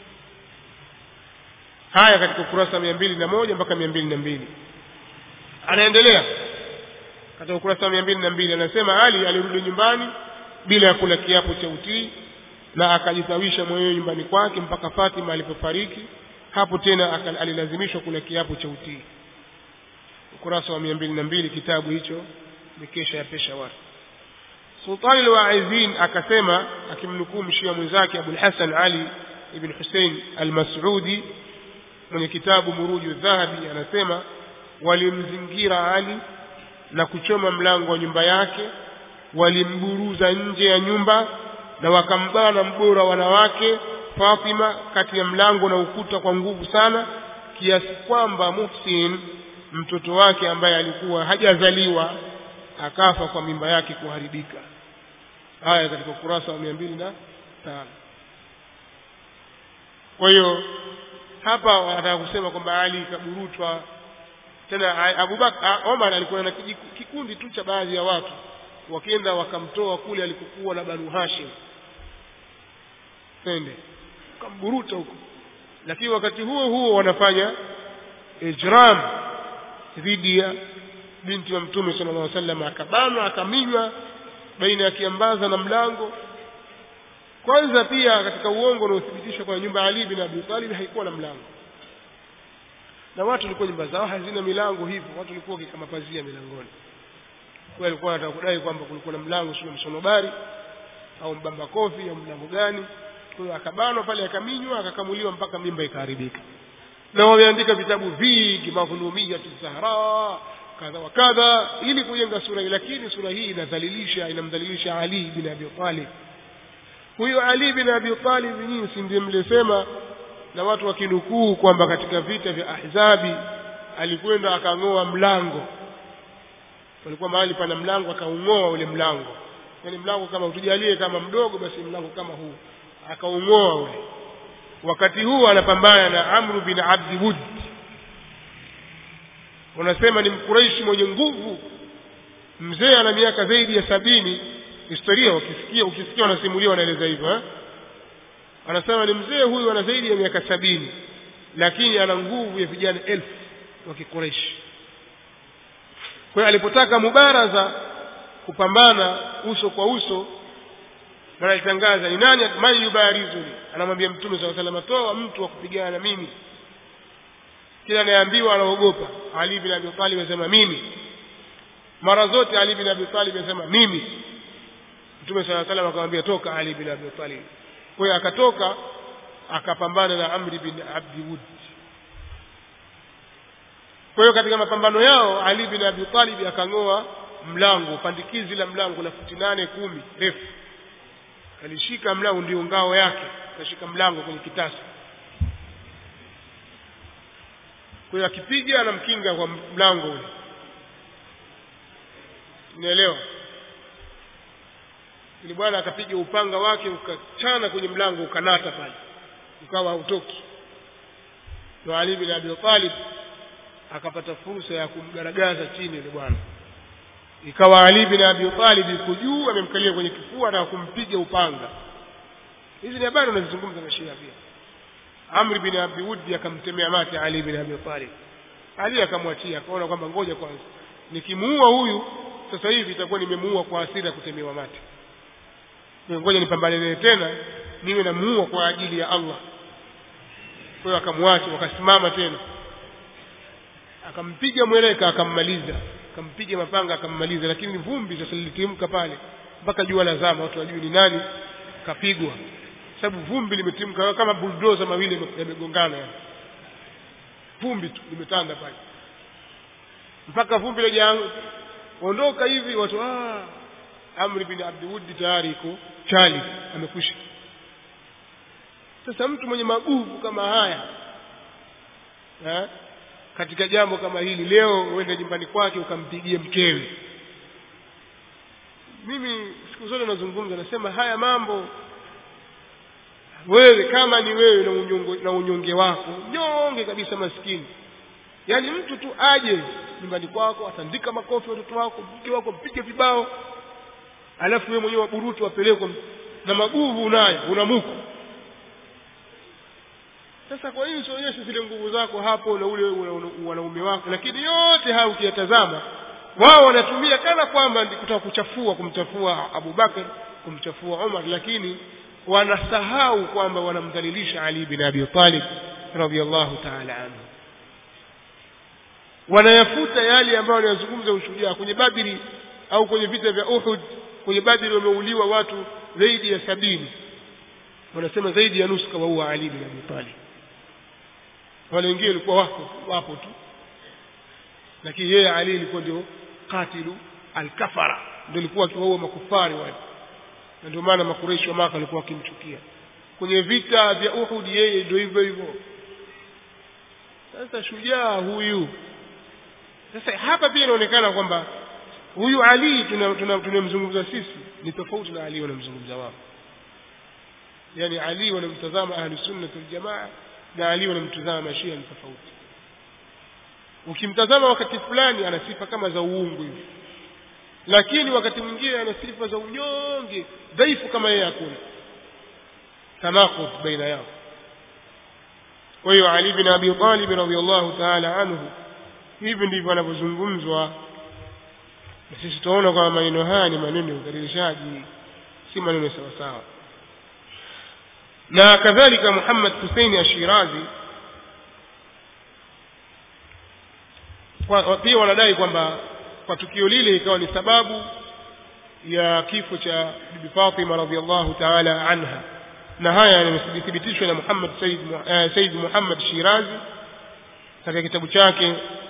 Haya katika ukurasa 201 mpaka 202 anaendelea. Katika ukurasa 202 anasema Ali alirudi nyumbani bila ya kula kiapo cha utii na akajitawisha mwenyewe nyumbani kwake mpaka Fatima alipofariki. Hapo tena alilazimishwa kula kiapo cha utii. Ukurasa wa 202 kitabu hicho Mikesha ya Peshawar. Sultan al-Wa'izin akasema akimnukuu mshia mwenzake Abu al-Hasan Ali ibn Hussein al-Mas'udi mwenye kitabu Muruju Dhahabi, anasema walimzingira Ali na kuchoma mlango wa nyumba yake, walimburuza nje ya nyumba na wakambana mbora wanawake Fatima kati ya mlango na ukuta kwa nguvu sana, kiasi kwamba Muhsin mtoto wake ambaye alikuwa hajazaliwa akafa kwa mimba yake kuharibika. Haya katika ukurasa wa 205. Kwa hiyo hapa wanataka kusema kwamba Ali kaburutwa. Tena Abu Bakar Omar alikuwa na kikundi tu cha baadhi ya watu, wakienda wakamtoa kule alikokuwa na Banu Hashim, twende kamburuta huko. Lakini wakati huo wanafanya ijram dhidi ya binti wa Mtume sallallahu alaihi wasallam, akabanwa akaminywa baina ya kiambaza na mlango. Kwanza pia katika uongo unaothibitisha kwa nyumba ya Ali bin Abi Talib haikuwa na mlango, na watu walikuwa nyumba zao hazina milango hivyo, watu walikuwa kama pazia milangoni. Kwa alikuwa anataka kudai kwamba kulikuwa na mlango, sio msonobari au mbamba kofi au mlango gani. Kwa hiyo akabanwa pale, akaminywa, akakamuliwa mpaka mimba ikaharibika. Na wameandika vitabu vingi, Madhulumiyat az-Zahra kadha wa kadha, ili kujenga sura hii. Lakini sura hii inamdhalilisha Ali bin Abi Talib. Huyo Ali bin Abi Talib nyinyi si ndiye mlisema na watu wakinukuu kwamba katika vita vya Ahzabi alikwenda akang'oa mlango. Walikuwa mahali pana mlango, akaung'oa ule mlango. Yani mlango kama utujalie kama mdogo, basi mlango kama huu akaung'oa ule. Wakati huu anapambana na Amr bin Abd Wud, wanasema ni Mkuraishi mwenye nguvu, mzee ana miaka zaidi ya 70. Historia ukisikia wanasimulia wanaeleza hivyo, anasema ni mzee huyu ana zaidi ya miaka 70, lakini ana nguvu ya vijana 1000 wa Kikuraishi. Kwa hiyo alipotaka mubaraza kupambana uso kwa uso, na alitangaza ni nani man yubarizuni, anamwambia Mtume sallallahu alaihi wasallam, toa mtu wa kupigana na mimi. Kila anayeambiwa anaogopa. Ali bin Abi Talib anasema mimi. Mara zote Ali bin Abi Talib anasema mimi. Mtume sallallahu alaihi wasallam akamwambia toka Ali bin Abi Talib. Kwa hiyo akatoka akapambana na Amr bin Abd Wud. Kwa hiyo katika mapambano yao Ali bin Abi Talib akang'oa mlango, pandikizi la mlango la futi 8-10 refu. Alishika mlango, ndio ngao yake, akashika mlango kwenye kitasa. Kwa hiyo akipiga anamkinga kwa mlango ule. Unaelewa? Ile bwana akapiga upanga wake ukachana kwenye mlango, ukanata pale, ukawa hautoki. Na Ali bin Abi Talib akapata fursa ya kumgaragaza chini yule bwana. Ikawa Ali bin Abi Talib yuko juu amemkalia kwenye kifua na kumpiga upanga. Hizi ni habari unazizungumza na Shia pia. Amr bin Abi Wud akamtemea mate Ali bin Abi Talib. Ali akamwachia, akaona kwamba ngoja kwanza, nikimuua huyu sasa hivi itakuwa nimemuua kwa hasira kutemewa mate. Ngoja nipambane naye tena, niwe namuua kwa ajili ya Allah. Kwa hiyo akamwacha, wakasimama tena. Akampiga mweleka, akammaliza. Akampiga mapanga, akammaliza. Lakini vumbi sasa lilitimka pale mpaka jua lazama, watu wajui ni nani kapigwa, sababu vumbi limetimka kama bulldozer mawili yamegongana. Yani vumbi tu limetanda pale mpaka vumbi ondoka hivi, watu Amr bin Abd Wud tayari iko chali, amekwisha. Sasa mtu mwenye maguvu kama haya katika jambo kama hili, leo uende nyumbani kwake ukampigie mkewe. Mimi siku zote nazungumza, nasema haya mambo wewe kama ni wewe na unyonge wako, nyonge kabisa, maskini, yani mtu tu aje nyumbani kwako atandika makofi watoto wako, mke wako mpige vibao, alafu wewe mwenyewe waburutu wapelekwa na maguvu unayo, unamuko. Sasa kwa hiyo usionyeshe zile nguvu zako hapo na ule wanaume wako, lakini yote haya ukiyatazama wao wanatumia kana kwamba ni kutaka kuchafua, kumchafua Abu Bakar, kumchafua Umar, lakini wanasahau kwamba wanamdhalilisha Ali bin Abi Talib radhiyallahu ta'ala anhu. Wanayafuta yale ambayo wanazungumza ushujaa kwenye Badri au kwenye vita vya Uhud. Kwenye Badri wameuliwa watu zaidi ya 70, wanasema zaidi ya nusu kama huwa Ali bin Abi Talib. Wale wengine walikuwa wapo tu, lakini yeye Ali alikuwa ndio katilu al-kafara, ndio alikuwa akiwaua makufari wale, na ndio maana makureishi wa Maka walikuwa wakimchukia. Kwenye vita vya Uhud yeye ndio hivyo hivyo. Sasa shujaa huyu, sasa hapa pia inaonekana kwamba huyu Ali tunamzungumza sisi ni tofauti na Ali wanamzungumza wao. Yani Ali wanamtazama ahli sunna wal jamaa na Ali wanamtazama mashia ni tofauti. Ukimtazama wakati fulani ana sifa kama za uungu hivi, lakini wakati mwingine ana sifa za unyonge, dhaifu kama yeye hakuna. Tanaqud baina yao. Kwa hiyo Ali bin Abi Talib radhiyallahu ta'ala anhu, hivi ndivyo anavyozungumzwa. Na sisi tunaona kwamba maneno haya ni maneno ya udhalilishaji, si maneno sawa sawa. Na kadhalika Muhammad Hussein Ashirazi pia wanadai kwamba kwa tukio lile ikawa ni sababu ya kifo cha Bibi Fatima radhiyallahu ta'ala anha, na haya yamethibitishwa na Muhammad Said Muhammad Shirazi katika kitabu chake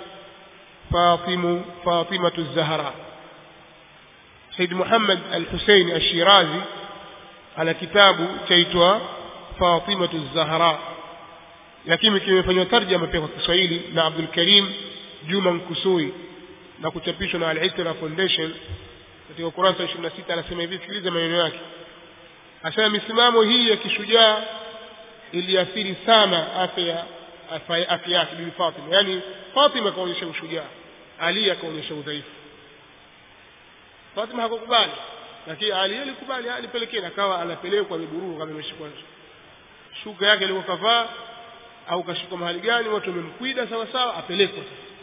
Fatimatu Zahra. Said Muhammad al-Hussein al-Shirazi ana kitabu chaitwa Fatimatu Zahra, lakini kimefanywa tarjama pia kwa Kiswahili na Abdul Karim Juma Nkusui na kuchapishwa na Al-Itra Foundation. Katika ukurasa 26 anasema hivi, sikiliza maneno yake. Asema misimamo hii ya kishujaa iliathiri sana afya yake Bibi Fatima. Yani Fatima kaonyesha ushujaa, Ali akaonyesha udhaifu. Fatima hakukubali, lakini Ali alikubali, alipelekea, akawa anapelekwa mibururu kama imeshikwa shuka yake alikuwa kavaa au kashika mahali gani, watu wamemkwida sawa sawa, apelekwa.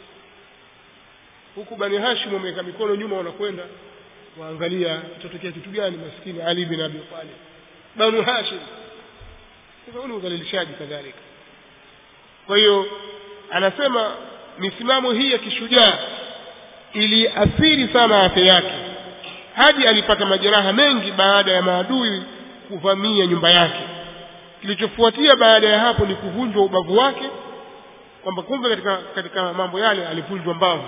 Huku Bani Hashim wameweka mikono nyuma, wanakwenda waangalia tutotokea kitu gani maskini Ali bin Abi Talib. Bani Hashim sasa ni udhalilishaji kadhalika. Kwa hiyo anasema misimamo hii ya kishujaa iliathiri sana afya yake, hadi alipata majeraha mengi baada ya maadui kuvamia nyumba yake. Kilichofuatia baada ya hapo ni kuvunjwa ubavu wake, kwamba kumbe katika mambo yale alivunjwa mbavu,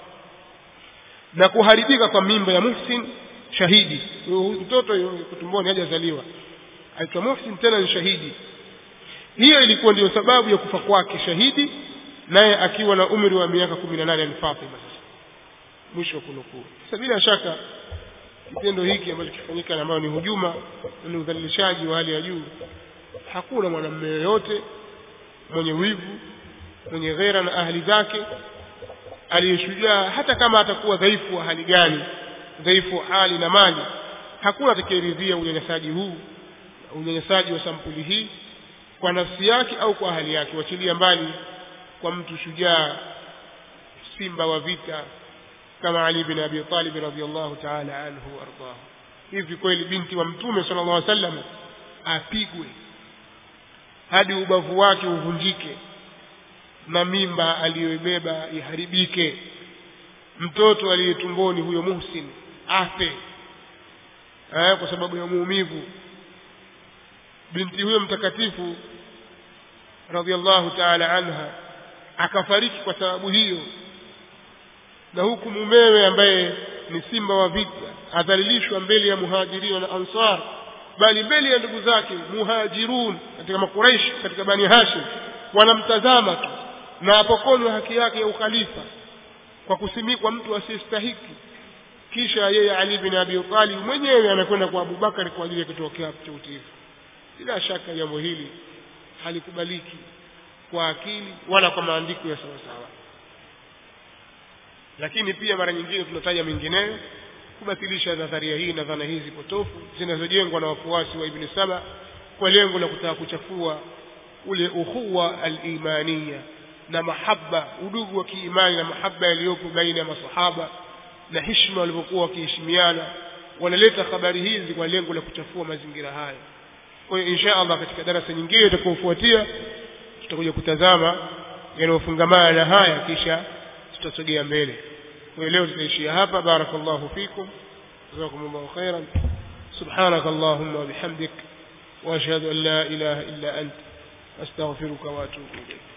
na kuharibika kwa mimba ya Muhsin shahidi. Mtoto tumboni hajazaliwa aitwa Muhsin, tena ni shahidi. Hiyo ilikuwa ndio sababu ya kufa kwake shahidi, naye akiwa na umri wa miaka 18 ni Fatima. Mwisho kunukuu. Sasa bila shaka kitendo hiki ambacho kifanyika, ambayo ni hujuma na udhalilishaji wa hali ya juu, hakuna mwanamume yoyote mwenye wivu, mwenye ghera na ahli zake, aliyeshujaa, hata kama atakuwa dhaifu wa hali gani, dhaifu hali na mali, hakuna atakayeridhia unyanyasaji huu, unyanyasaji wa sampuli hii kwa nafsi yake au kwa hali yake, wachilia mbali kwa mtu shujaa, simba wa vita kama Ali bin Abi Talib radhiyallahu ta'ala anhu warḍahu. Hivi kweli binti wa Mtume sallallahu alaihi wasallam apigwe hadi ubavu wake uvunjike na mimba aliyoibeba iharibike, mtoto aliyetumboni huyo Muhsin afe kwa sababu ya maumivu? Binti huyo mtakatifu radhiyallahu ta'ala anha akafariki kwa sababu hiyo, na huku mumewe ambaye ni simba wa vita adhalilishwa mbele ya Muhajirin na Ansar, bali mbele ya ndugu zake Muhajirun katika Makuraish, katika Bani Hashim, wanamtazama tu na apokonywa haki yake ya ukhalifa kwa kusimikwa mtu asiyestahiki. Kisha yeye Ali bin Abi Talib mwenyewe anakwenda kwa Abu Bakar kwa ajili ya kutokea cha utiifu. bila shaka jambo hili halikubaliki kwa akili wala kwa maandiko ya sawa sawa. Lakini pia mara nyingine tunataja mengineyo kubatilisha nadharia hii na dhana hizi potofu zinazojengwa na wafuasi wa Ibn Saba kwa lengo la kutaka kuchafua ule ukhuwa al-imaniya na mahaba, udugu wa kiimani na mahaba yaliyopo baina ya masahaba na heshima walivyokuwa wakiheshimiana. Wanaleta habari hizi kwa lengo la kuchafua mazingira haya. Kwa hiyo insha Allah katika darasa nyingine itakayofuatia tutakuja kutazama yanayofungamana na haya, kisha tutasogea mbele. Kwa hiyo leo tutaishia hapa. Barakallahu fikum, jazakumullahu khairan. Subhanakallahumma wa bihamdik wa ashhadu an la ilaha illa anta astaghfiruka wa atubu ilayk.